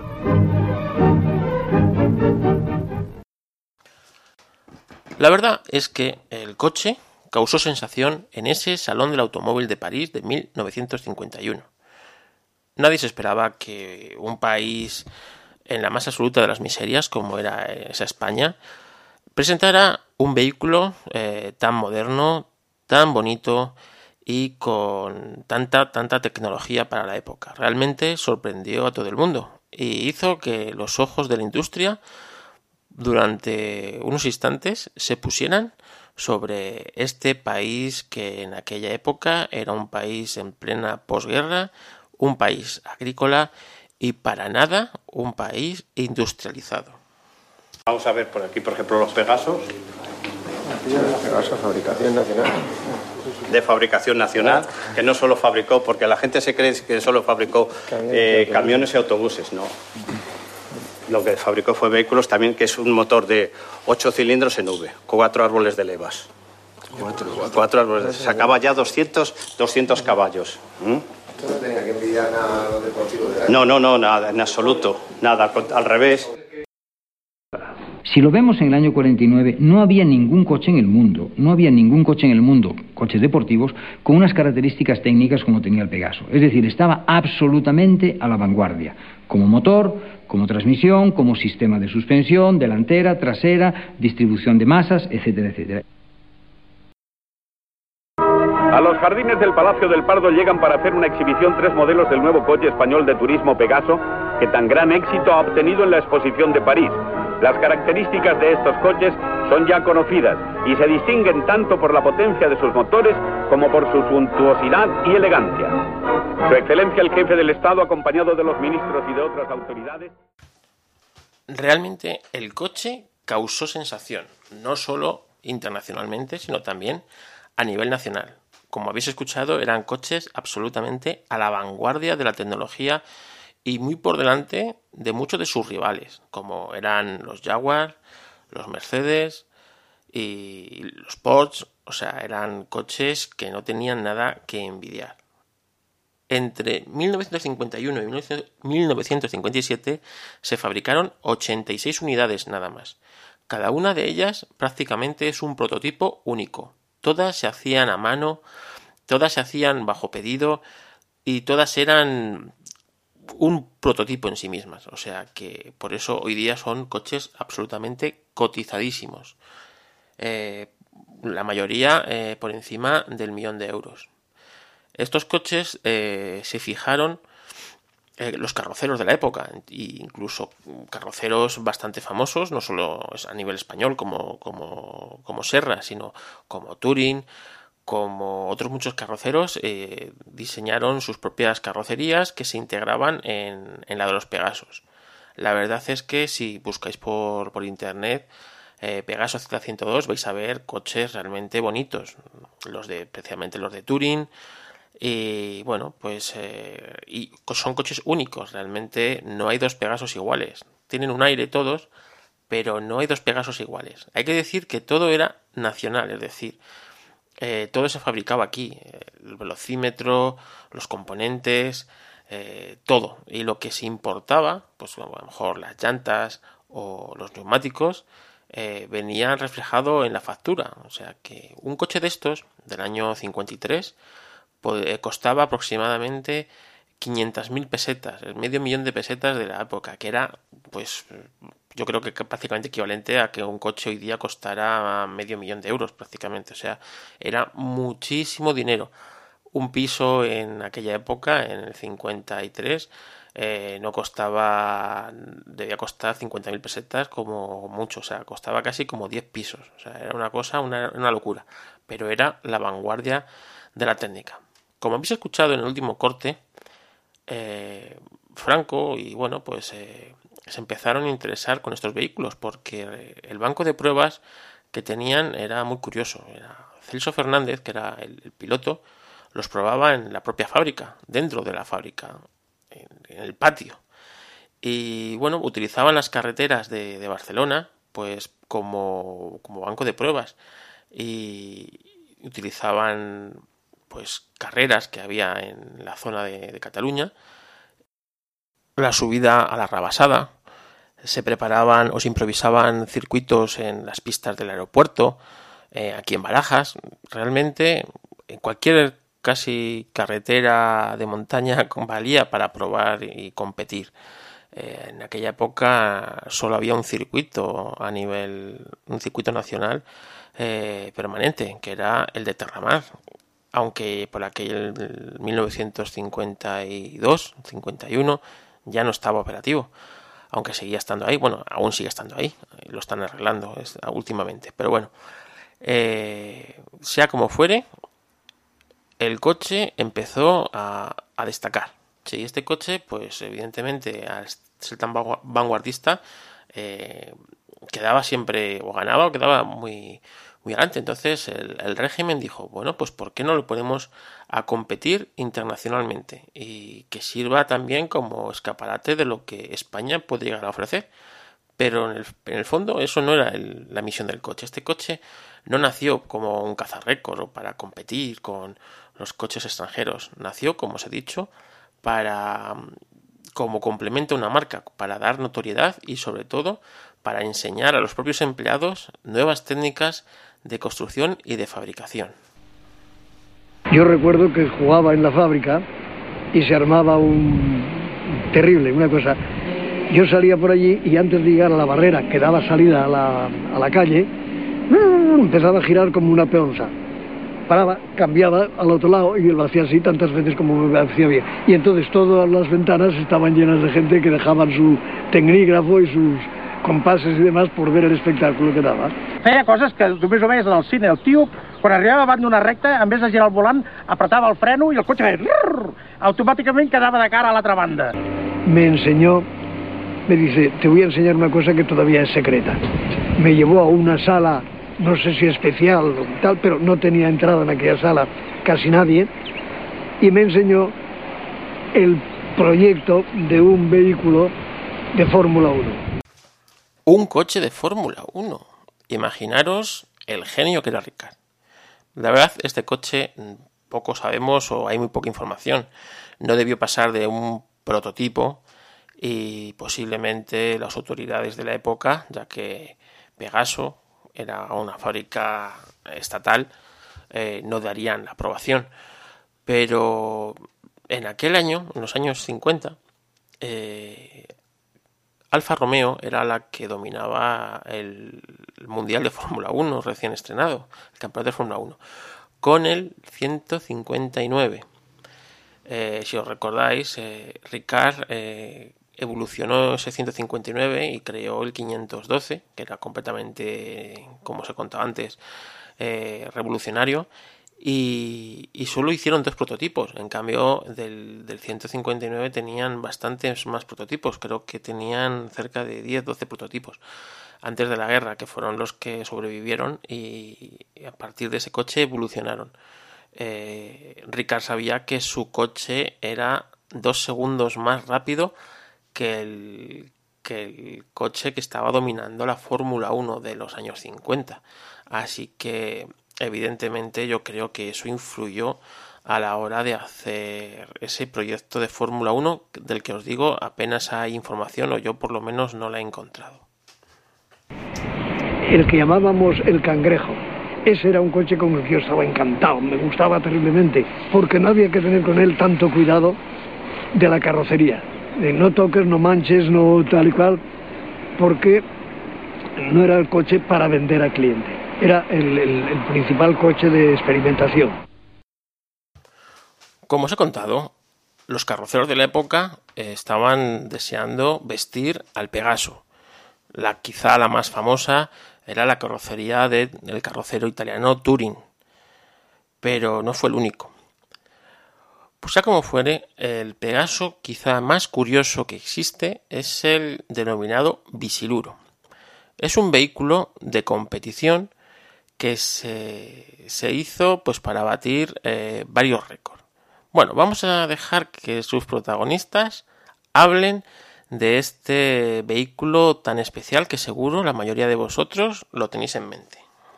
La verdad es que el coche causó sensación en ese Salón del Automóvil de París de mil novecientos cincuenta y uno. Nadie se esperaba que un país en la más absoluta de las miserias, como era esa España, presentara un vehículo eh, tan moderno, tan bonito y con tanta, tanta tecnología para la época. Realmente sorprendió a todo el mundo y hizo que los ojos de la industria durante unos instantes se pusieran sobre este país que en aquella época era un país en plena posguerra, un país agrícola y para nada un país industrializado. Vamos a ver por aquí, por ejemplo, los Pegasos. Pegaso, fabricación nacional. De fabricación nacional, que no solo fabricó, porque la gente se cree que solo fabricó eh, camiones y autobuses, no. Lo que fabricó fue vehículos también, que es un motor de ocho cilindros en V, cuatro árboles de levas. Cuatro, cuatro. Cuatro árboles. Sacaba ya doscientos, doscientos caballos. ¿Mm? Esto no tenía que envidiar nada a los deportivos de la... No, no, no, nada, en absoluto. Nada, al, al revés. Si lo vemos en el año cuarenta y nueve, no había ningún coche en el mundo, no había ningún coche en el mundo, coches deportivos, con unas características técnicas como tenía el Pegaso. Es decir, estaba absolutamente a la vanguardia, como motor, como transmisión, como sistema de suspensión, delantera, trasera, distribución de masas, etcétera, etcétera. A los jardines del Palacio del Pardo llegan para hacer una exhibición tres modelos del nuevo coche español de turismo Pegaso, que tan gran éxito ha obtenido en la exposición de París. Las características de estos coches son ya conocidas y se distinguen tanto por la potencia de sus motores como por su suntuosidad y elegancia. Su Excelencia el Jefe del Estado, acompañado de los ministros y de otras autoridades. Realmente el coche causó sensación, no solo internacionalmente, sino también a nivel nacional. Como habéis escuchado, eran coches absolutamente a la vanguardia de la tecnología y muy por delante de muchos de sus rivales, como eran los Jaguar, los Mercedes y los Porsche. O sea, eran coches que no tenían nada que envidiar. Entre mil novecientos cincuenta y uno y mil novecientos cincuenta y siete se fabricaron ochenta y seis unidades nada más. Cada una de ellas prácticamente es un prototipo único. Todas se hacían a mano, todas se hacían bajo pedido y todas eran un prototipo en sí mismas. O sea que por eso hoy día son coches absolutamente cotizadísimos. Eh, la mayoría eh, por encima del millón de euros. Estos coches eh, se fijaron eh, los carroceros de la época, e incluso carroceros bastante famosos, no solo a nivel español como, como, como Serra, sino como Touring, como otros muchos carroceros, eh, diseñaron sus propias carrocerías que se integraban en, en la de los Pegasos. La verdad es que si buscáis por, por internet eh, Pegaso Z ciento dos vais a ver coches realmente bonitos, los de precisamente los de Touring, y bueno, pues eh, y son coches únicos, realmente no hay dos Pegasos iguales, tienen un aire todos, pero no hay dos Pegasos iguales. Hay que decir que todo era nacional, es decir, Eh, todo se fabricaba aquí, el velocímetro, los componentes, eh, todo. Y lo que se importaba, pues a lo mejor las llantas o los neumáticos, eh, venían reflejado en la factura. O sea que un coche de estos, del año cincuenta y tres, pues, eh, costaba aproximadamente quinientas mil pesetas, el medio millón de pesetas de la época, que era, pues, yo creo que prácticamente equivalente a que un coche hoy día costara medio millón de euros prácticamente. O sea, era muchísimo dinero. Un piso en aquella época, en el cincuenta y tres, eh, no costaba, debía costar cincuenta mil pesetas como mucho. O sea, costaba casi como diez pisos. O sea, era una cosa, una, una locura. Pero era la vanguardia de la técnica. Como habéis escuchado en el último corte, eh, Franco y bueno, pues... Eh, se empezaron a interesar con estos vehículos porque el banco de pruebas que tenían era muy curioso. Era Celso Fernández, que era el, el piloto, los probaba en la propia fábrica, dentro de la fábrica, en, en el patio. Y bueno, utilizaban las carreteras de, de Barcelona pues como, como banco de pruebas y utilizaban pues carreras que había en la zona de, de Cataluña, la subida a la Rabasada, se preparaban o se improvisaban circuitos en las pistas del aeropuerto, eh, aquí en Barajas. Realmente en cualquier casi carretera de montaña valía para probar y competir. Eh, en aquella época solo había un circuito a nivel, un circuito nacional eh, permanente, que era el de Terramar. Aunque por aquel mil novecientos cincuenta y dos, cincuenta y uno ya no estaba operativo, aunque seguía estando ahí, bueno, aún sigue estando ahí, lo están arreglando es, últimamente, pero bueno, eh, sea como fuere, el coche empezó a, a destacar. Sí, este coche, pues evidentemente, al ser tan vanguardista, eh, quedaba siempre, o ganaba, o quedaba muy... muy adelante. Entonces el, el régimen dijo, bueno, pues ¿por qué no lo ponemos a competir internacionalmente? Y que sirva también como escaparate de lo que España puede llegar a ofrecer. Pero en el, en el fondo eso no era el, la misión del coche. Este coche no nació como un cazarrécord o para competir con los coches extranjeros. Nació, como os he dicho, para como complemento a una marca, para dar notoriedad y sobre todo para enseñar a los propios empleados nuevas técnicas de construcción y de fabricación. Yo recuerdo que jugaba en la fábrica y se armaba un terrible, una cosa. Yo salía por allí y antes de llegar a la barrera que daba salida a la, a la calle, empezaba a girar como una peonza. Paraba, cambiaba al otro lado y lo hacía así tantas veces como me hacía bien. Y entonces todas las ventanas estaban llenas de gente que dejaban su tecnígrafo y sus compases i demás per veure l'espectacle que dava. Feia coses que només ho veies en el cine. El tio, quan arribava davant d'una recta, en vez de girar el volant, apretava el freno i el cotxe feia... Automàticament quedava de cara a l'altra banda. Me enseñó, me dice, te voy a enseñar una cosa que todavía es secreta. Me llevó a una sala, no sé si especial o tal, pero no tenía entrada en aquella sala casi nadie, y me enseñó el proyecto de un vehículo de Fórmula uno. Un coche de Fórmula uno. Imaginaros el genio que era Ricard. La verdad, este coche poco sabemos o hay muy poca información. No debió pasar de un prototipo y posiblemente las autoridades de la época, ya que Pegaso era una fábrica estatal, eh, no darían la aprobación. Pero en aquel año, en los años cincuenta, eh, Alfa Romeo era la que dominaba el, el Mundial de Fórmula uno recién estrenado, el campeonato de Fórmula uno, con el ciento cincuenta y nueve. Eh, si os recordáis, eh, Ricard eh, evolucionó ese ciento cincuenta y nueve y creó el quinientos doce, que era completamente, como se contaba antes, eh, revolucionario, y, y solo hicieron dos prototipos. En cambio, del, del ciento cincuenta y nueve tenían bastantes más prototipos, creo que tenían cerca de diez doce prototipos antes de la guerra, que fueron los que sobrevivieron, y, y a partir de ese coche evolucionaron. Eh, Ricard sabía que su coche era dos segundos más rápido que el, que el coche que estaba dominando la Fórmula uno de los años cincuenta. Así que, evidentemente, yo creo que eso influyó a la hora de hacer ese proyecto de Fórmula uno, del que os digo, apenas hay información, o yo por lo menos no la he encontrado. El que llamábamos el Cangrejo. Ese era un coche con el que yo estaba encantado, me gustaba terriblemente, porque no había que tener con él tanto cuidado de la carrocería. De no toques, no manches, no tal y cual, porque no era el coche para vender al cliente. Era el, el, el principal coche de experimentación. Como os he contado, los carroceros de la época eh, estaban deseando vestir al Pegaso. La, quizá la más famosa era la carrocería de, del carrocero italiano Touring, pero no fue el único. Pues sea como fuere, el Pegaso quizá más curioso que existe es el denominado Bisiluro. Es un vehículo de competición que se, se hizo pues para batir eh, varios récords. Bueno, vamos a dejar que sus protagonistas hablen de este vehículo tan especial que seguro la mayoría de vosotros lo tenéis en mente.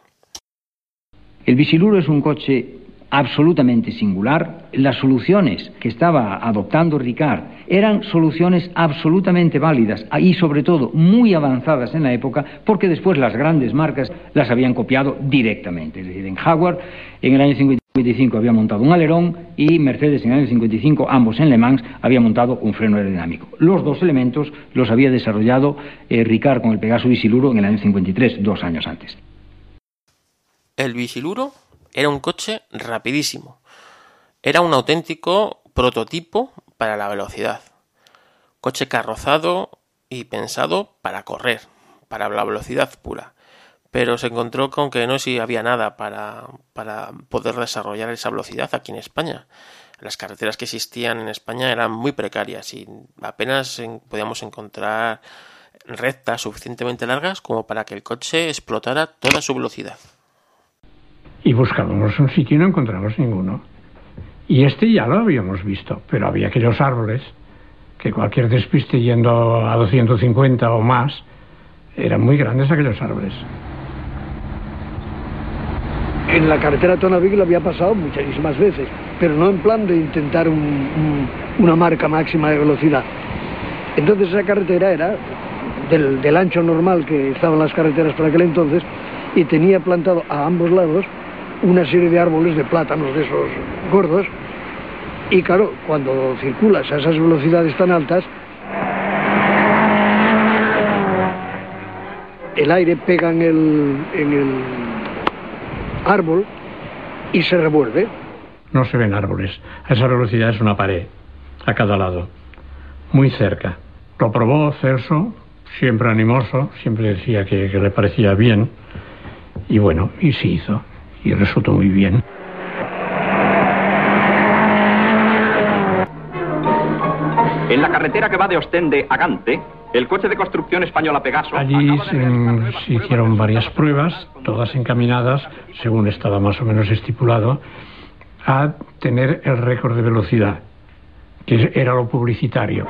El Bisiluro es un coche absolutamente singular. Las soluciones que estaba adoptando Ricard eran soluciones absolutamente válidas y sobre todo muy avanzadas en la época, porque después las grandes marcas las habían copiado directamente. Es decir, en Jaguar en el año cincuenta y cinco había montado un alerón y Mercedes en el año cincuenta y cinco, ambos en Le Mans, había montado un freno aerodinámico. Los dos elementos los había desarrollado eh, Ricard con el Pegaso Bisiluro en el año cincuenta y tres, dos años antes. El Bisiluro era un coche rapidísimo. Era un auténtico prototipo para la velocidad. Coche carrozado y pensado para correr, para la velocidad pura. Pero se encontró con que no si había nada para, para poder desarrollar esa velocidad aquí en España. Las carreteras que existían en España eran muy precarias y apenas en, podíamos encontrar rectas suficientemente largas como para que el coche explotara toda su velocidad. Y buscábamos un sitio y no encontramos ninguno. Y este ya lo habíamos visto, pero había aquellos árboles que cualquier despiste yendo a doscientos cincuenta o más, eran muy grandes aquellos árboles. En la carretera Tonavig lo había pasado muchísimas veces, pero no en plan de intentar un, un, una marca máxima de velocidad. Entonces esa carretera era del, del ancho normal que estaban las carreteras por aquel entonces, y tenía plantado a ambos lados una serie de árboles de plátanos de esos gordos, y claro, cuando circulas a esas velocidades tan altas, el aire pega en el, en el árbol y se revuelve. No se ven árboles, a esa velocidad es una pared a cada lado, muy cerca. Lo probó Celso, siempre animoso, siempre decía que, que le parecía bien, y bueno, y se hizo, y resultó muy bien. En la carretera que va de Ostende a Gante, el coche de construcción española Pegaso... Allí se, se hicieron varias pruebas, todas encaminadas, según estaba más o menos estipulado, a tener el récord de velocidad, que era lo publicitario.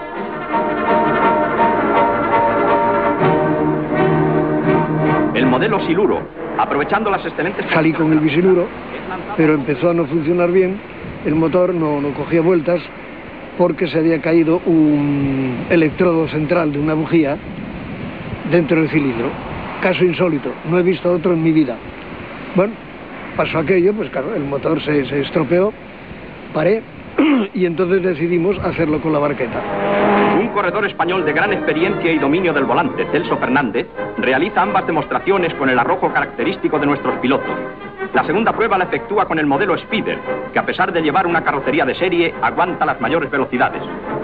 El modelo Siluro, aprovechando las excelentes... Salí con el Bisiluro, pero empezó a no funcionar bien, el motor no, no cogía vueltas, porque se había caído un electrodo central de una bujía dentro del cilindro. Caso insólito, no he visto otro en mi vida. Bueno, pasó aquello, pues claro, el motor se, se estropeó, paré, y entonces decidimos hacerlo con la barqueta. Un corredor español de gran experiencia y dominio del volante, Celso Fernández, realiza ambas demostraciones con el arrojo característico de nuestros pilotos. La segunda prueba la efectúa con el modelo Spider, que a pesar de llevar una carrocería de serie, aguanta las mayores velocidades.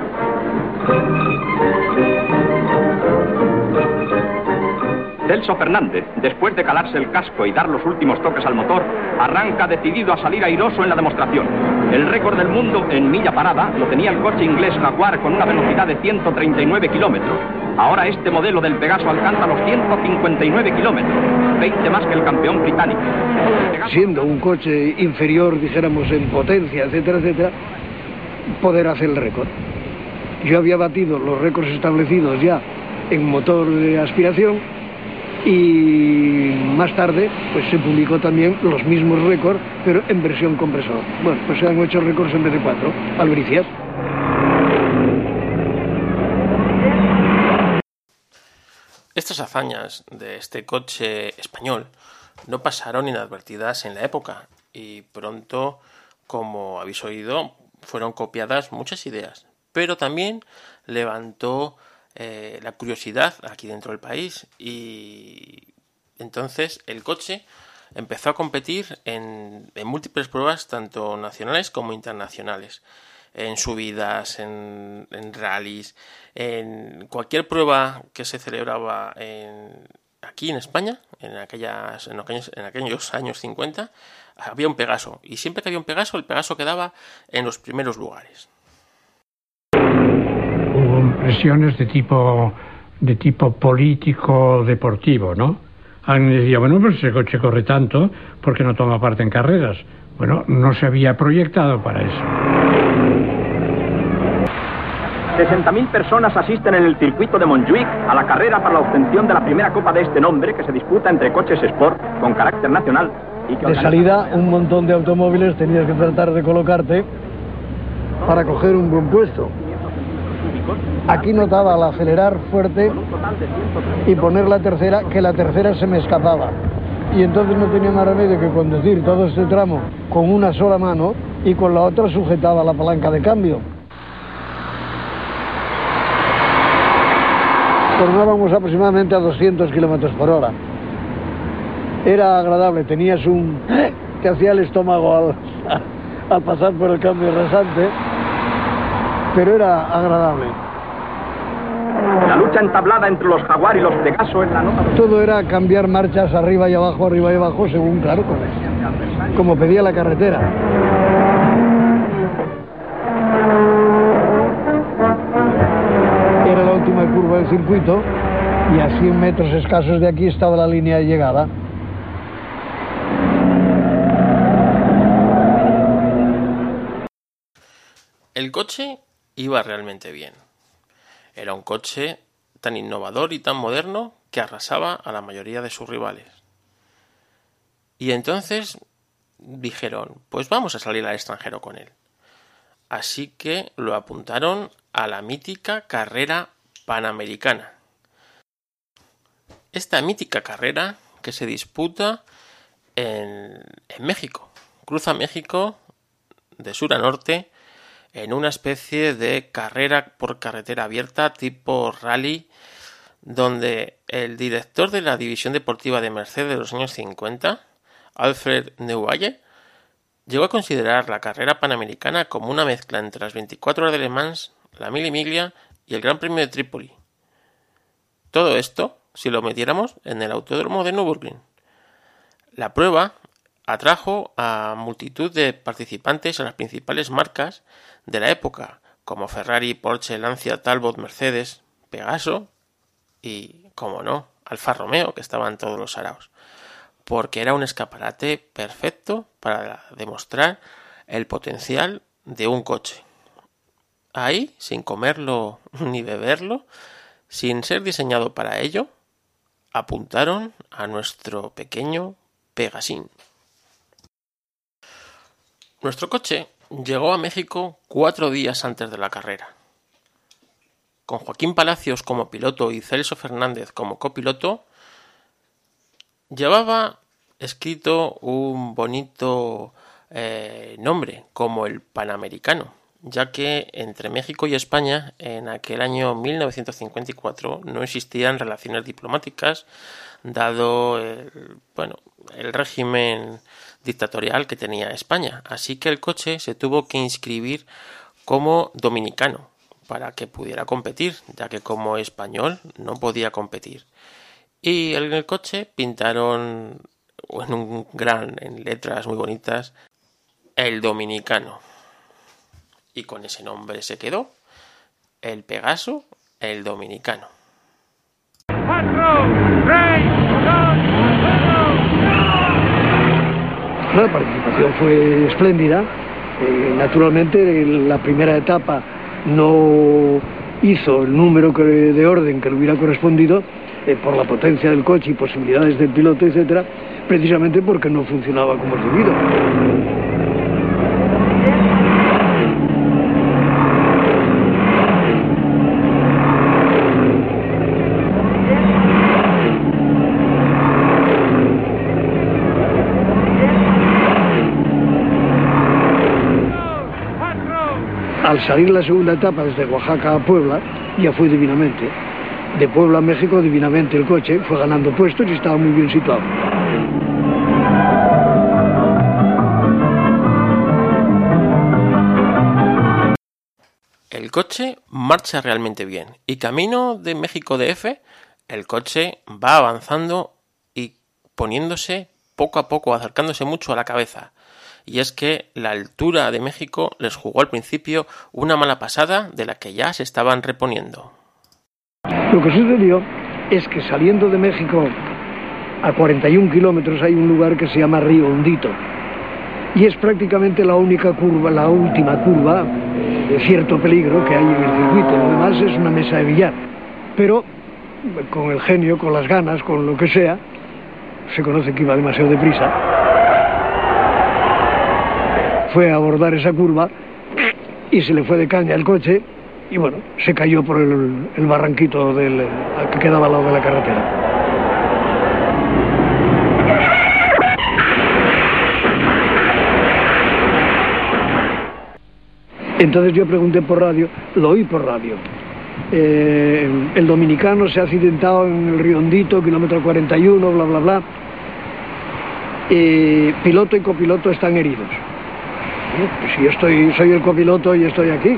Celso Fernández, después de calarse el casco y dar los últimos toques al motor, arranca decidido a salir airoso en la demostración. El récord del mundo en milla parada lo tenía el coche inglés Jaguar con una velocidad de ciento treinta y nueve kilómetros. Ahora este modelo del Pegaso alcanza los ciento cincuenta y nueve kilómetros, veinte más que el campeón británico. Siendo un coche inferior, dijéramos, en potencia, etcétera, etcétera, poder hacer el récord. Yo había batido los récords establecidos ya en motor de aspiración, y más tarde pues se publicó también los mismos récords, pero en versión compresor. Bueno, pues se han hecho récords en vez de cuatro, albricias. Estas hazañas de este coche español no pasaron inadvertidas en la época y pronto, como habéis oído, fueron copiadas muchas ideas, pero también levantó Eh, la curiosidad aquí dentro del país y entonces el coche empezó a competir en, en múltiples pruebas tanto nacionales como internacionales, en subidas, en, en rallies, en cualquier prueba que se celebraba en, aquí en España en, aquellas, en, aquellos, en aquellos años cincuenta había un Pegaso y siempre que había un Pegaso el Pegaso quedaba en los primeros lugares. Presiones de tipo de tipo político deportivo, ¿no? Alguien decía, bueno, pues ese coche corre tanto porque no toma parte en carreras. Bueno, no se había proyectado para eso. sesenta mil personas asisten en el circuito de Montjuic a la carrera para la obtención de la primera copa de este nombre que se disputa entre coches Sport con carácter nacional y que de salida un montón de automóviles tenías que tratar de colocarte para coger un buen puesto. Aquí notaba al acelerar fuerte y poner la tercera, que la tercera se me escapaba. Y entonces no tenía más remedio que conducir todo este tramo con una sola mano y con la otra sujetaba la palanca de cambio. Tornábamos aproximadamente a doscientos kilómetros por hora. Era agradable, tenías un... que hacía el estómago al, al pasar por el cambio rasante, pero era agradable. La lucha entablada entre los Jaguar y los Pegaso en la nota... Todo era cambiar marchas arriba y abajo, arriba y abajo, según, claro, como, como pedía la carretera. Era la última curva del circuito y a cien metros escasos de aquí estaba la línea de llegada. El coche iba realmente bien. Era un coche tan innovador y tan moderno que arrasaba a la mayoría de sus rivales. Y entonces dijeron, pues vamos a salir al extranjero con él. Así que lo apuntaron a la mítica carrera panamericana. Esta mítica carrera que se disputa en, en México. Cruza México de sur a norte en una especie de carrera por carretera abierta tipo rally, donde el director de la división deportiva de Mercedes de los años cincuenta, Alfred Neuwayer, llegó a considerar la carrera panamericana como una mezcla entre las veinticuatro horas de Le Mans, la Mille Miglia y el Gran Premio de Trípoli. Todo esto si lo metiéramos en el autódromo de Nürburgring. La prueba atrajo a multitud de participantes a las principales marcas de la época, como Ferrari, Porsche, Lancia, Talbot, Mercedes, Pegaso y, como no, Alfa Romeo, que estaban todos los araos, porque era un escaparate perfecto para demostrar el potencial de un coche. Ahí, sin comerlo ni beberlo, sin ser diseñado para ello, apuntaron a nuestro pequeño Pegasín. Nuestro coche llegó a México cuatro días antes de la carrera. Con Joaquín Palacios como piloto y Celso Fernández como copiloto, llevaba escrito un bonito eh, nombre como el Panamericano, ya que entre México y España en aquel año mil novecientos cincuenta y cuatro no existían relaciones diplomáticas, dado el, bueno, el régimen dictatorial que tenía España. Así que el coche se tuvo que inscribir como dominicano para que pudiera competir, ya que como español no podía competir. Y en el coche pintaron en un gran, en letras muy bonitas, el dominicano. Y con ese nombre se quedó, el Pegaso, el dominicano. La participación fue espléndida. Eh, naturalmente, la primera etapa no hizo el número que, de orden que le hubiera correspondido eh, por la potencia del coche y posibilidades del piloto, etcétera, precisamente porque no funcionaba como es debido. Al salir la segunda etapa desde Oaxaca a Puebla, ya fue divinamente. De Puebla a México, divinamente el coche, fue ganando puestos y estaba muy bien situado. El coche marcha realmente bien y camino de México D F, el coche va avanzando y poniéndose poco a poco, acercándose mucho a la cabeza. Y es que la altura de México les jugó al principio una mala pasada de la que ya se estaban reponiendo. Lo que sucedió es que saliendo de México a cuarenta y un kilómetros hay un lugar que se llama Río Hondito. Y es prácticamente la única curva, la última curva de cierto peligro que hay en el circuito. Lo demás es una mesa de billar. Pero con el genio, con las ganas, con lo que sea, se conoce que iba demasiado deprisa. Fue a abordar esa curva y se le fue de caña el coche y bueno, se cayó por el, el barranquito del, que quedaba al lado de la carretera. Entonces yo pregunté por radio, lo oí por radio. Eh, el dominicano se ha accidentado en el Río Hondito, kilómetro cuarenta y uno, bla, bla, bla. Eh, piloto y copiloto están heridos. Pues si yo estoy, soy el copiloto y estoy aquí.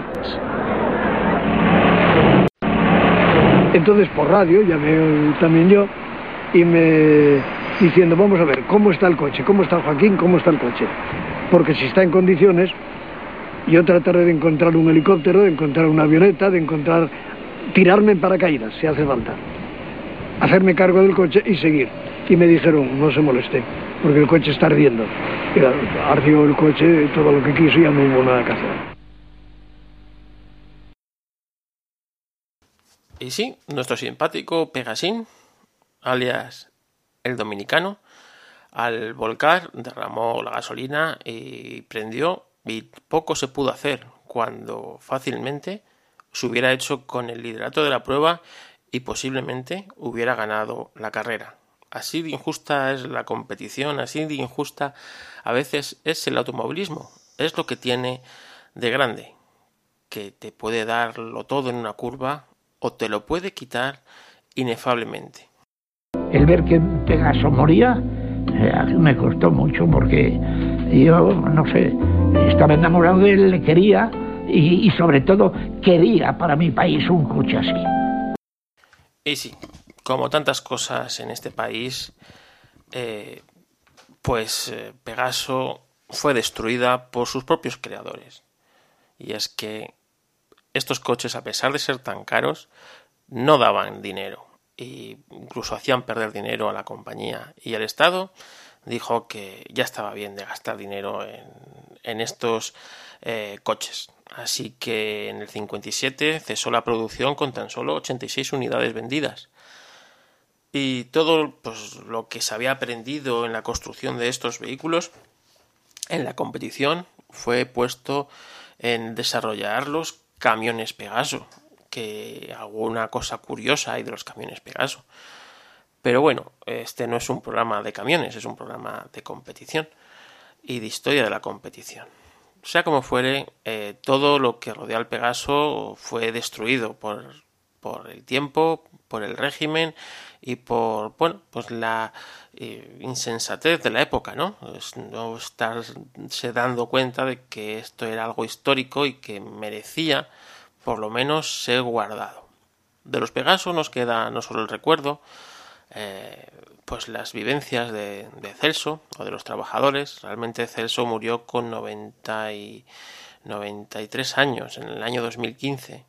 Entonces por radio llamé también yo y me diciendo, vamos a ver, ¿cómo está el coche? ¿Cómo está Joaquín? ¿Cómo está el coche? Porque si está en condiciones, yo trataré de encontrar un helicóptero, de encontrar una avioneta, de encontrar, tirarme en paracaídas, si hace falta. Hacerme cargo del coche y seguir. Y me dijeron, no se moleste, porque el coche está ardiendo. Y ardió el coche, todo lo que quiso y ya no hubo nada que hacer. Y sí, nuestro simpático Pegasín, alias el dominicano, al volcar derramó la gasolina y prendió, y poco se pudo hacer cuando fácilmente se hubiera hecho con el liderato de la prueba y posiblemente hubiera ganado la carrera. Así de injusta es la competición, así de injusta a veces es el automovilismo. Es lo que tiene de grande, que te puede darlo todo en una curva o te lo puede quitar inefablemente. El ver que Pegaso moría eh, me costó mucho porque yo, no sé, estaba enamorado de él, le quería y, y sobre todo quería para mi país un coche así. Y sí, como tantas cosas en este país, eh, pues eh, Pegaso fue destruida por sus propios creadores. Y es que estos coches, a pesar de ser tan caros, no daban dinero. E incluso hacían perder dinero a la compañía. Y el Estado dijo que ya estaba bien de gastar dinero en, en estos eh, coches. Así que en el cincuenta y siete cesó la producción con tan solo ochenta y seis unidades vendidas. Y todo pues, lo que se había aprendido en la construcción de estos vehículos en la competición fue puesto en desarrollar los camiones Pegaso, que alguna cosa curiosa hay de los camiones Pegaso. Pero bueno, este no es un programa de camiones, es un programa de competición y de historia de la competición. Sea como fuere, eh, todo lo que rodea al Pegaso fue destruido por, por el tiempo, por el régimen y por, bueno, pues la eh, insensatez de la época, ¿no? Es no estarse dando cuenta de que esto era algo histórico y que merecía, por lo menos, ser guardado. De los Pegaso nos queda no solo el recuerdo, eh, pues las vivencias de, de Celso o de los trabajadores. Realmente Celso murió con noventa y tres años en el año dos mil quince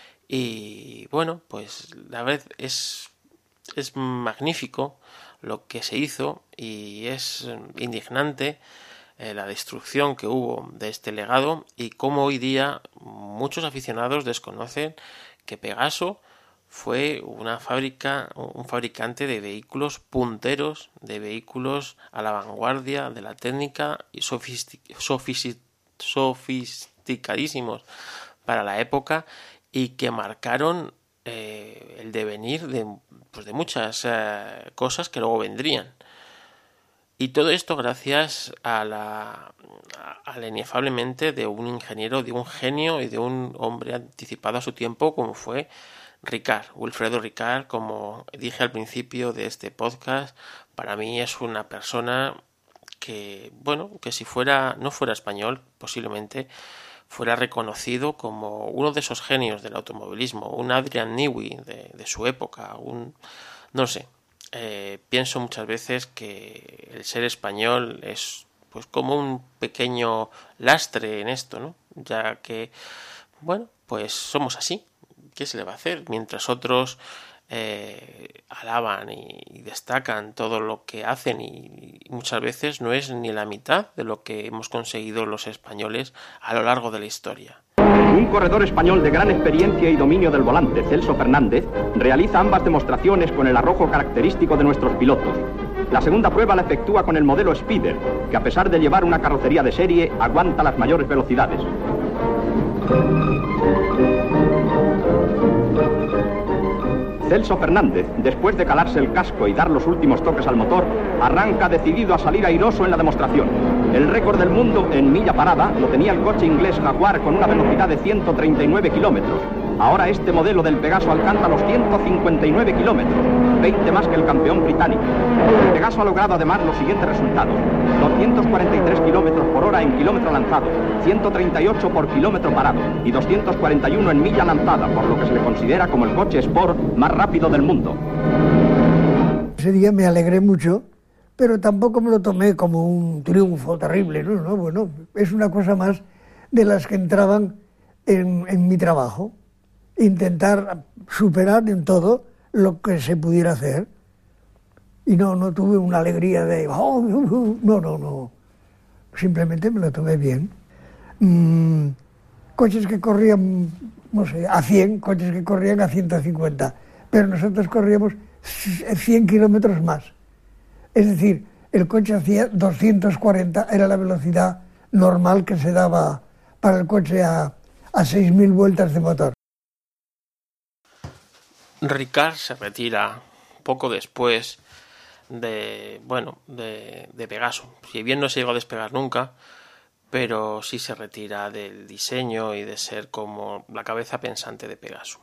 y bueno, pues la verdad es, es magnífico lo que se hizo y es indignante eh, la destrucción que hubo de este legado y cómo hoy día muchos aficionados desconocen que Pegaso fue una fábrica, un fabricante de vehículos punteros, de vehículos a la vanguardia de la técnica y sofistic, sofistic, sofisticadísimos para la época y que marcaron eh, el devenir de, pues de muchas eh, cosas que luego vendrían. Y todo esto gracias a la, a la inefablemente de un ingeniero, de un genio y de un hombre anticipado a su tiempo como fue Ricard, Wilfredo Ricard. Como dije al principio de este podcast, para mí es una persona que, bueno, que si fuera no fuera español, posiblemente fuera reconocido como uno de esos genios del automovilismo, un Adrian Newey de, de su época, un, no sé, eh, pienso muchas veces que el ser español es pues como un pequeño lastre en esto, ¿no? Ya que, bueno, pues somos así. ¿Qué se le va a hacer? Mientras otros eh, alaban y, y destacan todo lo que hacen y, y muchas veces no es ni la mitad de lo que hemos conseguido los españoles a lo largo de la historia. Un corredor español de gran experiencia y dominio del volante, Celso Fernández, realiza ambas demostraciones con el arrojo característico de nuestros pilotos. La segunda prueba la efectúa con el modelo Spider, que a pesar de llevar una carrocería de serie, aguanta las mayores velocidades. Celso Fernández, después de calarse el casco y dar los últimos toques al motor, arranca decidido a salir airoso en la demostración. El récord del mundo en milla parada lo tenía el coche inglés Jaguar con una velocidad de ciento treinta y nueve kilómetros. Ahora este modelo del Pegaso alcanza los ciento cincuenta y nueve kilómetros, veinte más que el campeón británico. El Pegaso ha logrado además los siguientes resultados: doscientos cuarenta y tres kilómetros por hora en kilómetro lanzado, ciento treinta y ocho por kilómetro parado y doscientos cuarenta y uno en milla lanzada, por lo que se le considera como el coche Sport más rápido del mundo. Ese día me alegré mucho, pero tampoco me lo tomé como un triunfo terrible, no, no, bueno, es una cosa más de las que entraban en, en mi trabajo. Intentar superar en todo lo que se pudiera hacer. Y no, no tuve una alegría de... Oh, no, no, no. Simplemente me lo tomé bien. Mm, coches que corrían, no sé, a cien, coches que corrían a ciento cincuenta. Pero nosotros corríamos cien kilómetros más. Es decir, el coche hacía doscientos cuarenta, era la velocidad normal que se daba para el coche a, a seis mil vueltas de motor. Ricard se retira poco después de, bueno, de, de Pegaso. Si bien no se llegó a despegar nunca, pero sí se retira del diseño y de ser como la cabeza pensante de Pegaso.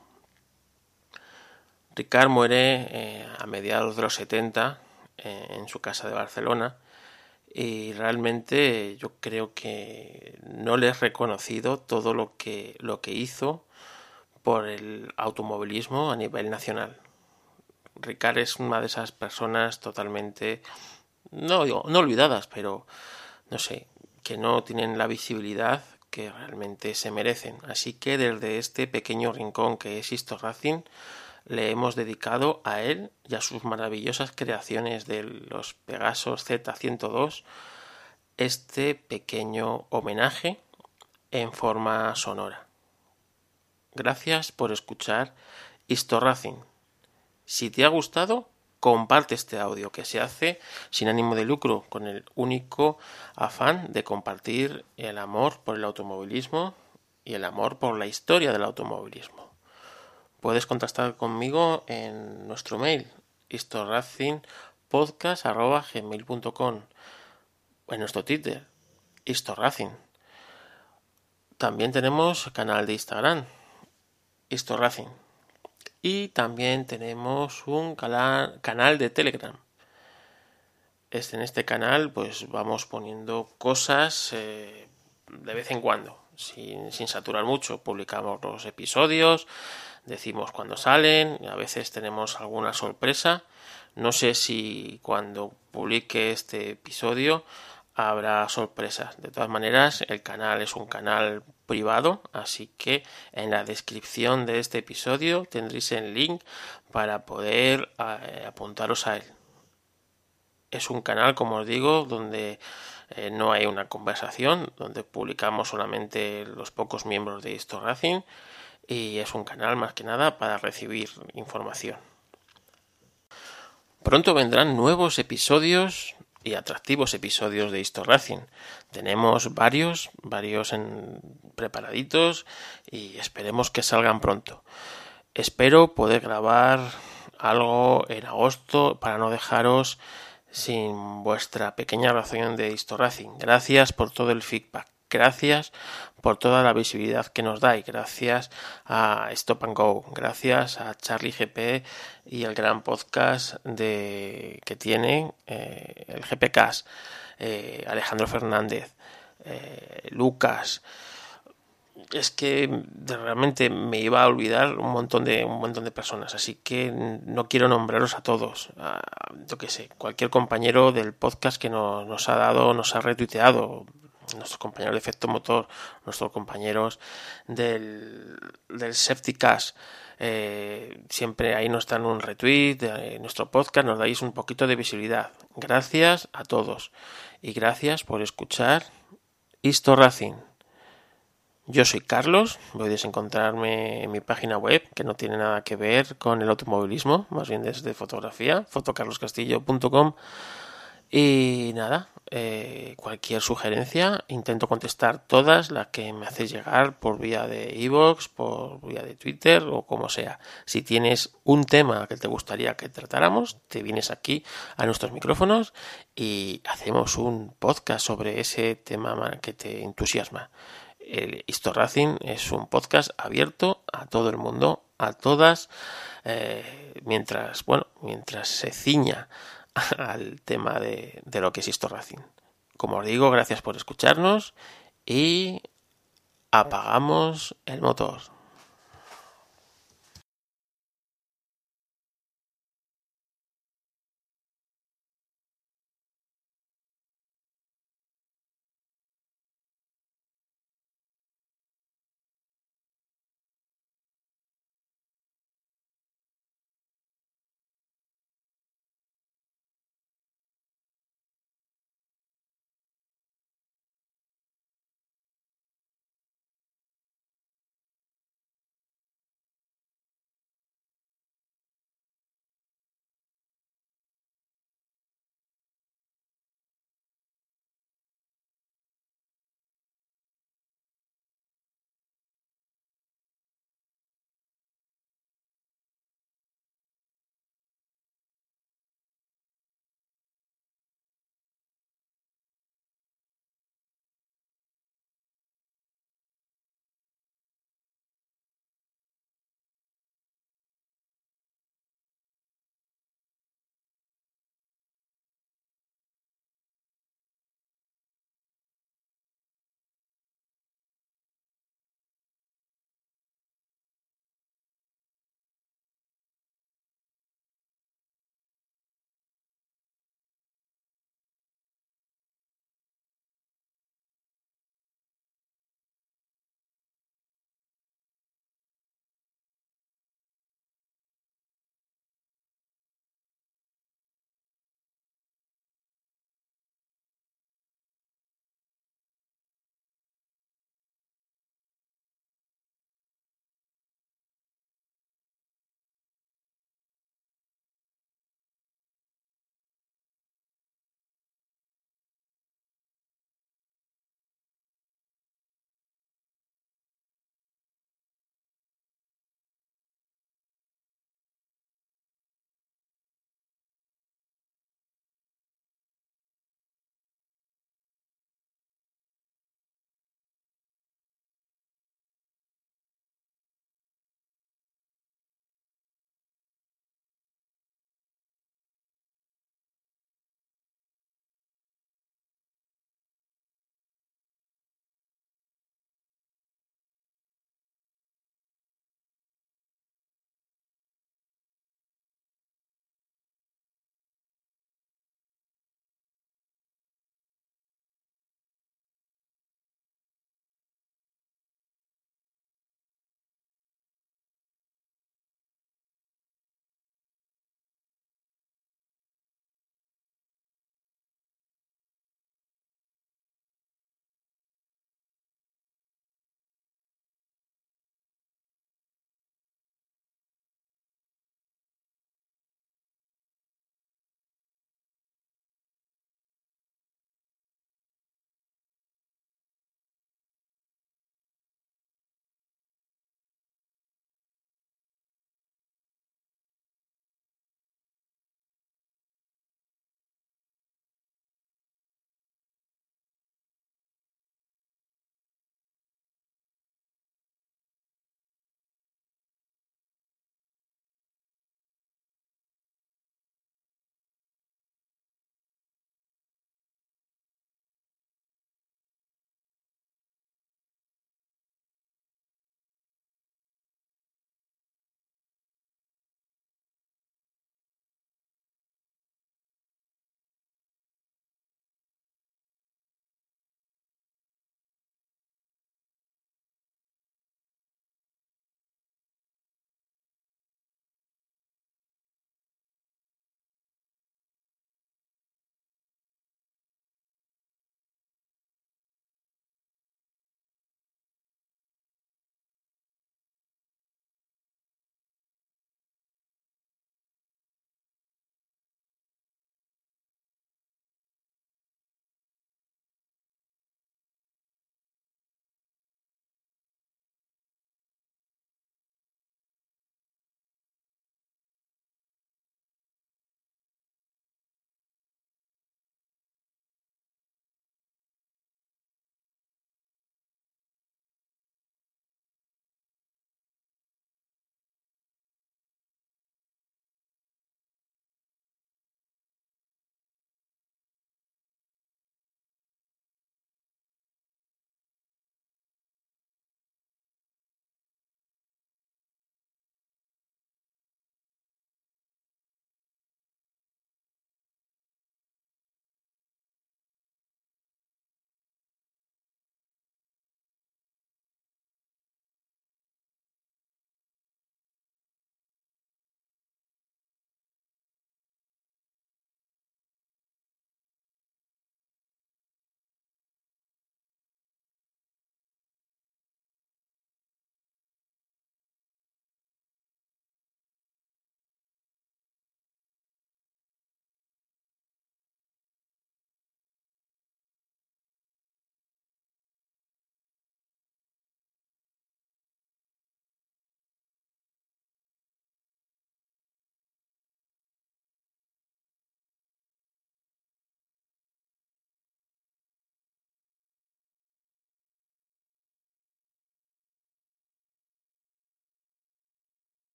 Ricard muere eh, a mediados de los setenta eh, en su casa de Barcelona y realmente yo creo que no le es reconocido todo lo que, lo que hizo por el automovilismo a nivel nacional. Ricard es una de esas personas totalmente, no digo, no olvidadas, pero no sé, que no tienen la visibilidad que realmente se merecen. Así que desde este pequeño rincón que es Histor Racing, le hemos dedicado a él y a sus maravillosas creaciones de los Pegasos Z ciento dos este pequeño homenaje en forma sonora. Gracias por escuchar Histor Racing. Si te ha gustado, comparte este audio que se hace sin ánimo de lucro, con el único afán de compartir el amor por el automovilismo y el amor por la historia del automovilismo. Puedes contactar conmigo en nuestro mail histor racing podcast arroba gmail punto com o en nuestro Twitter Histor Racing. También tenemos canal de Instagram Histor Racing. y también tenemos un cala- canal de Telegram. Este, en este canal pues vamos poniendo cosas eh, de vez en cuando, sin, sin saturar mucho. Publicamos los episodios, decimos cuándo salen, a veces tenemos alguna sorpresa. No sé si cuando publique este episodio habrá sorpresas. De todas maneras, el canal es un canal privado, así que en la descripción de este episodio tendréis el link para poder eh, apuntaros a él. Es un canal, como os digo, donde eh, no hay una conversación, donde publicamos solamente los pocos miembros de Histo Racing, y es un canal más que nada para recibir información. Pronto vendrán nuevos episodios y atractivos episodios de Histo Racing. Tenemos varios, varios en, preparaditos y esperemos que salgan pronto. Espero poder grabar algo en agosto para no dejaros sin vuestra pequeña ración de Histo Racing. Gracias por todo el feedback. Gracias por toda la visibilidad que nos dais. Gracias a Stop and Go. Gracias a Charlie G P y el gran podcast de que tiene eh, el G P Cast. Eh, Alejandro Fernández. Eh, Lucas. Es que realmente me iba a olvidar un montón de un montón de personas, así que no quiero nombraros a todos. A, yo qué sé, cualquier compañero del podcast que nos, nos ha dado, nos ha retuiteado. Nuestros compañeros de Efecto Motor, nuestros compañeros del, del Septicast, eh, siempre ahí nos dan un retweet de nuestro podcast, nos dais un poquito de visibilidad. Gracias a todos y gracias por escuchar Histo Racing. Yo soy Carlos, podéis encontrarme en mi página web, que no tiene nada que ver con el automovilismo, más bien desde fotografía, fotocarloscastillo punto com. Y nada, eh, cualquier sugerencia, intento contestar todas las que me hacéis llegar por vía de iVoox, por vía de Twitter o como sea. Si tienes un tema que te gustaría que tratáramos, te vienes aquí a nuestros micrófonos y hacemos un podcast sobre ese tema que te entusiasma. El Histo Racing es un podcast abierto a todo el mundo, a todas, eh, mientras, bueno, mientras se ciña al tema de, de lo que es Histo Racing. Como os digo, gracias por escucharnos y apagamos el motor.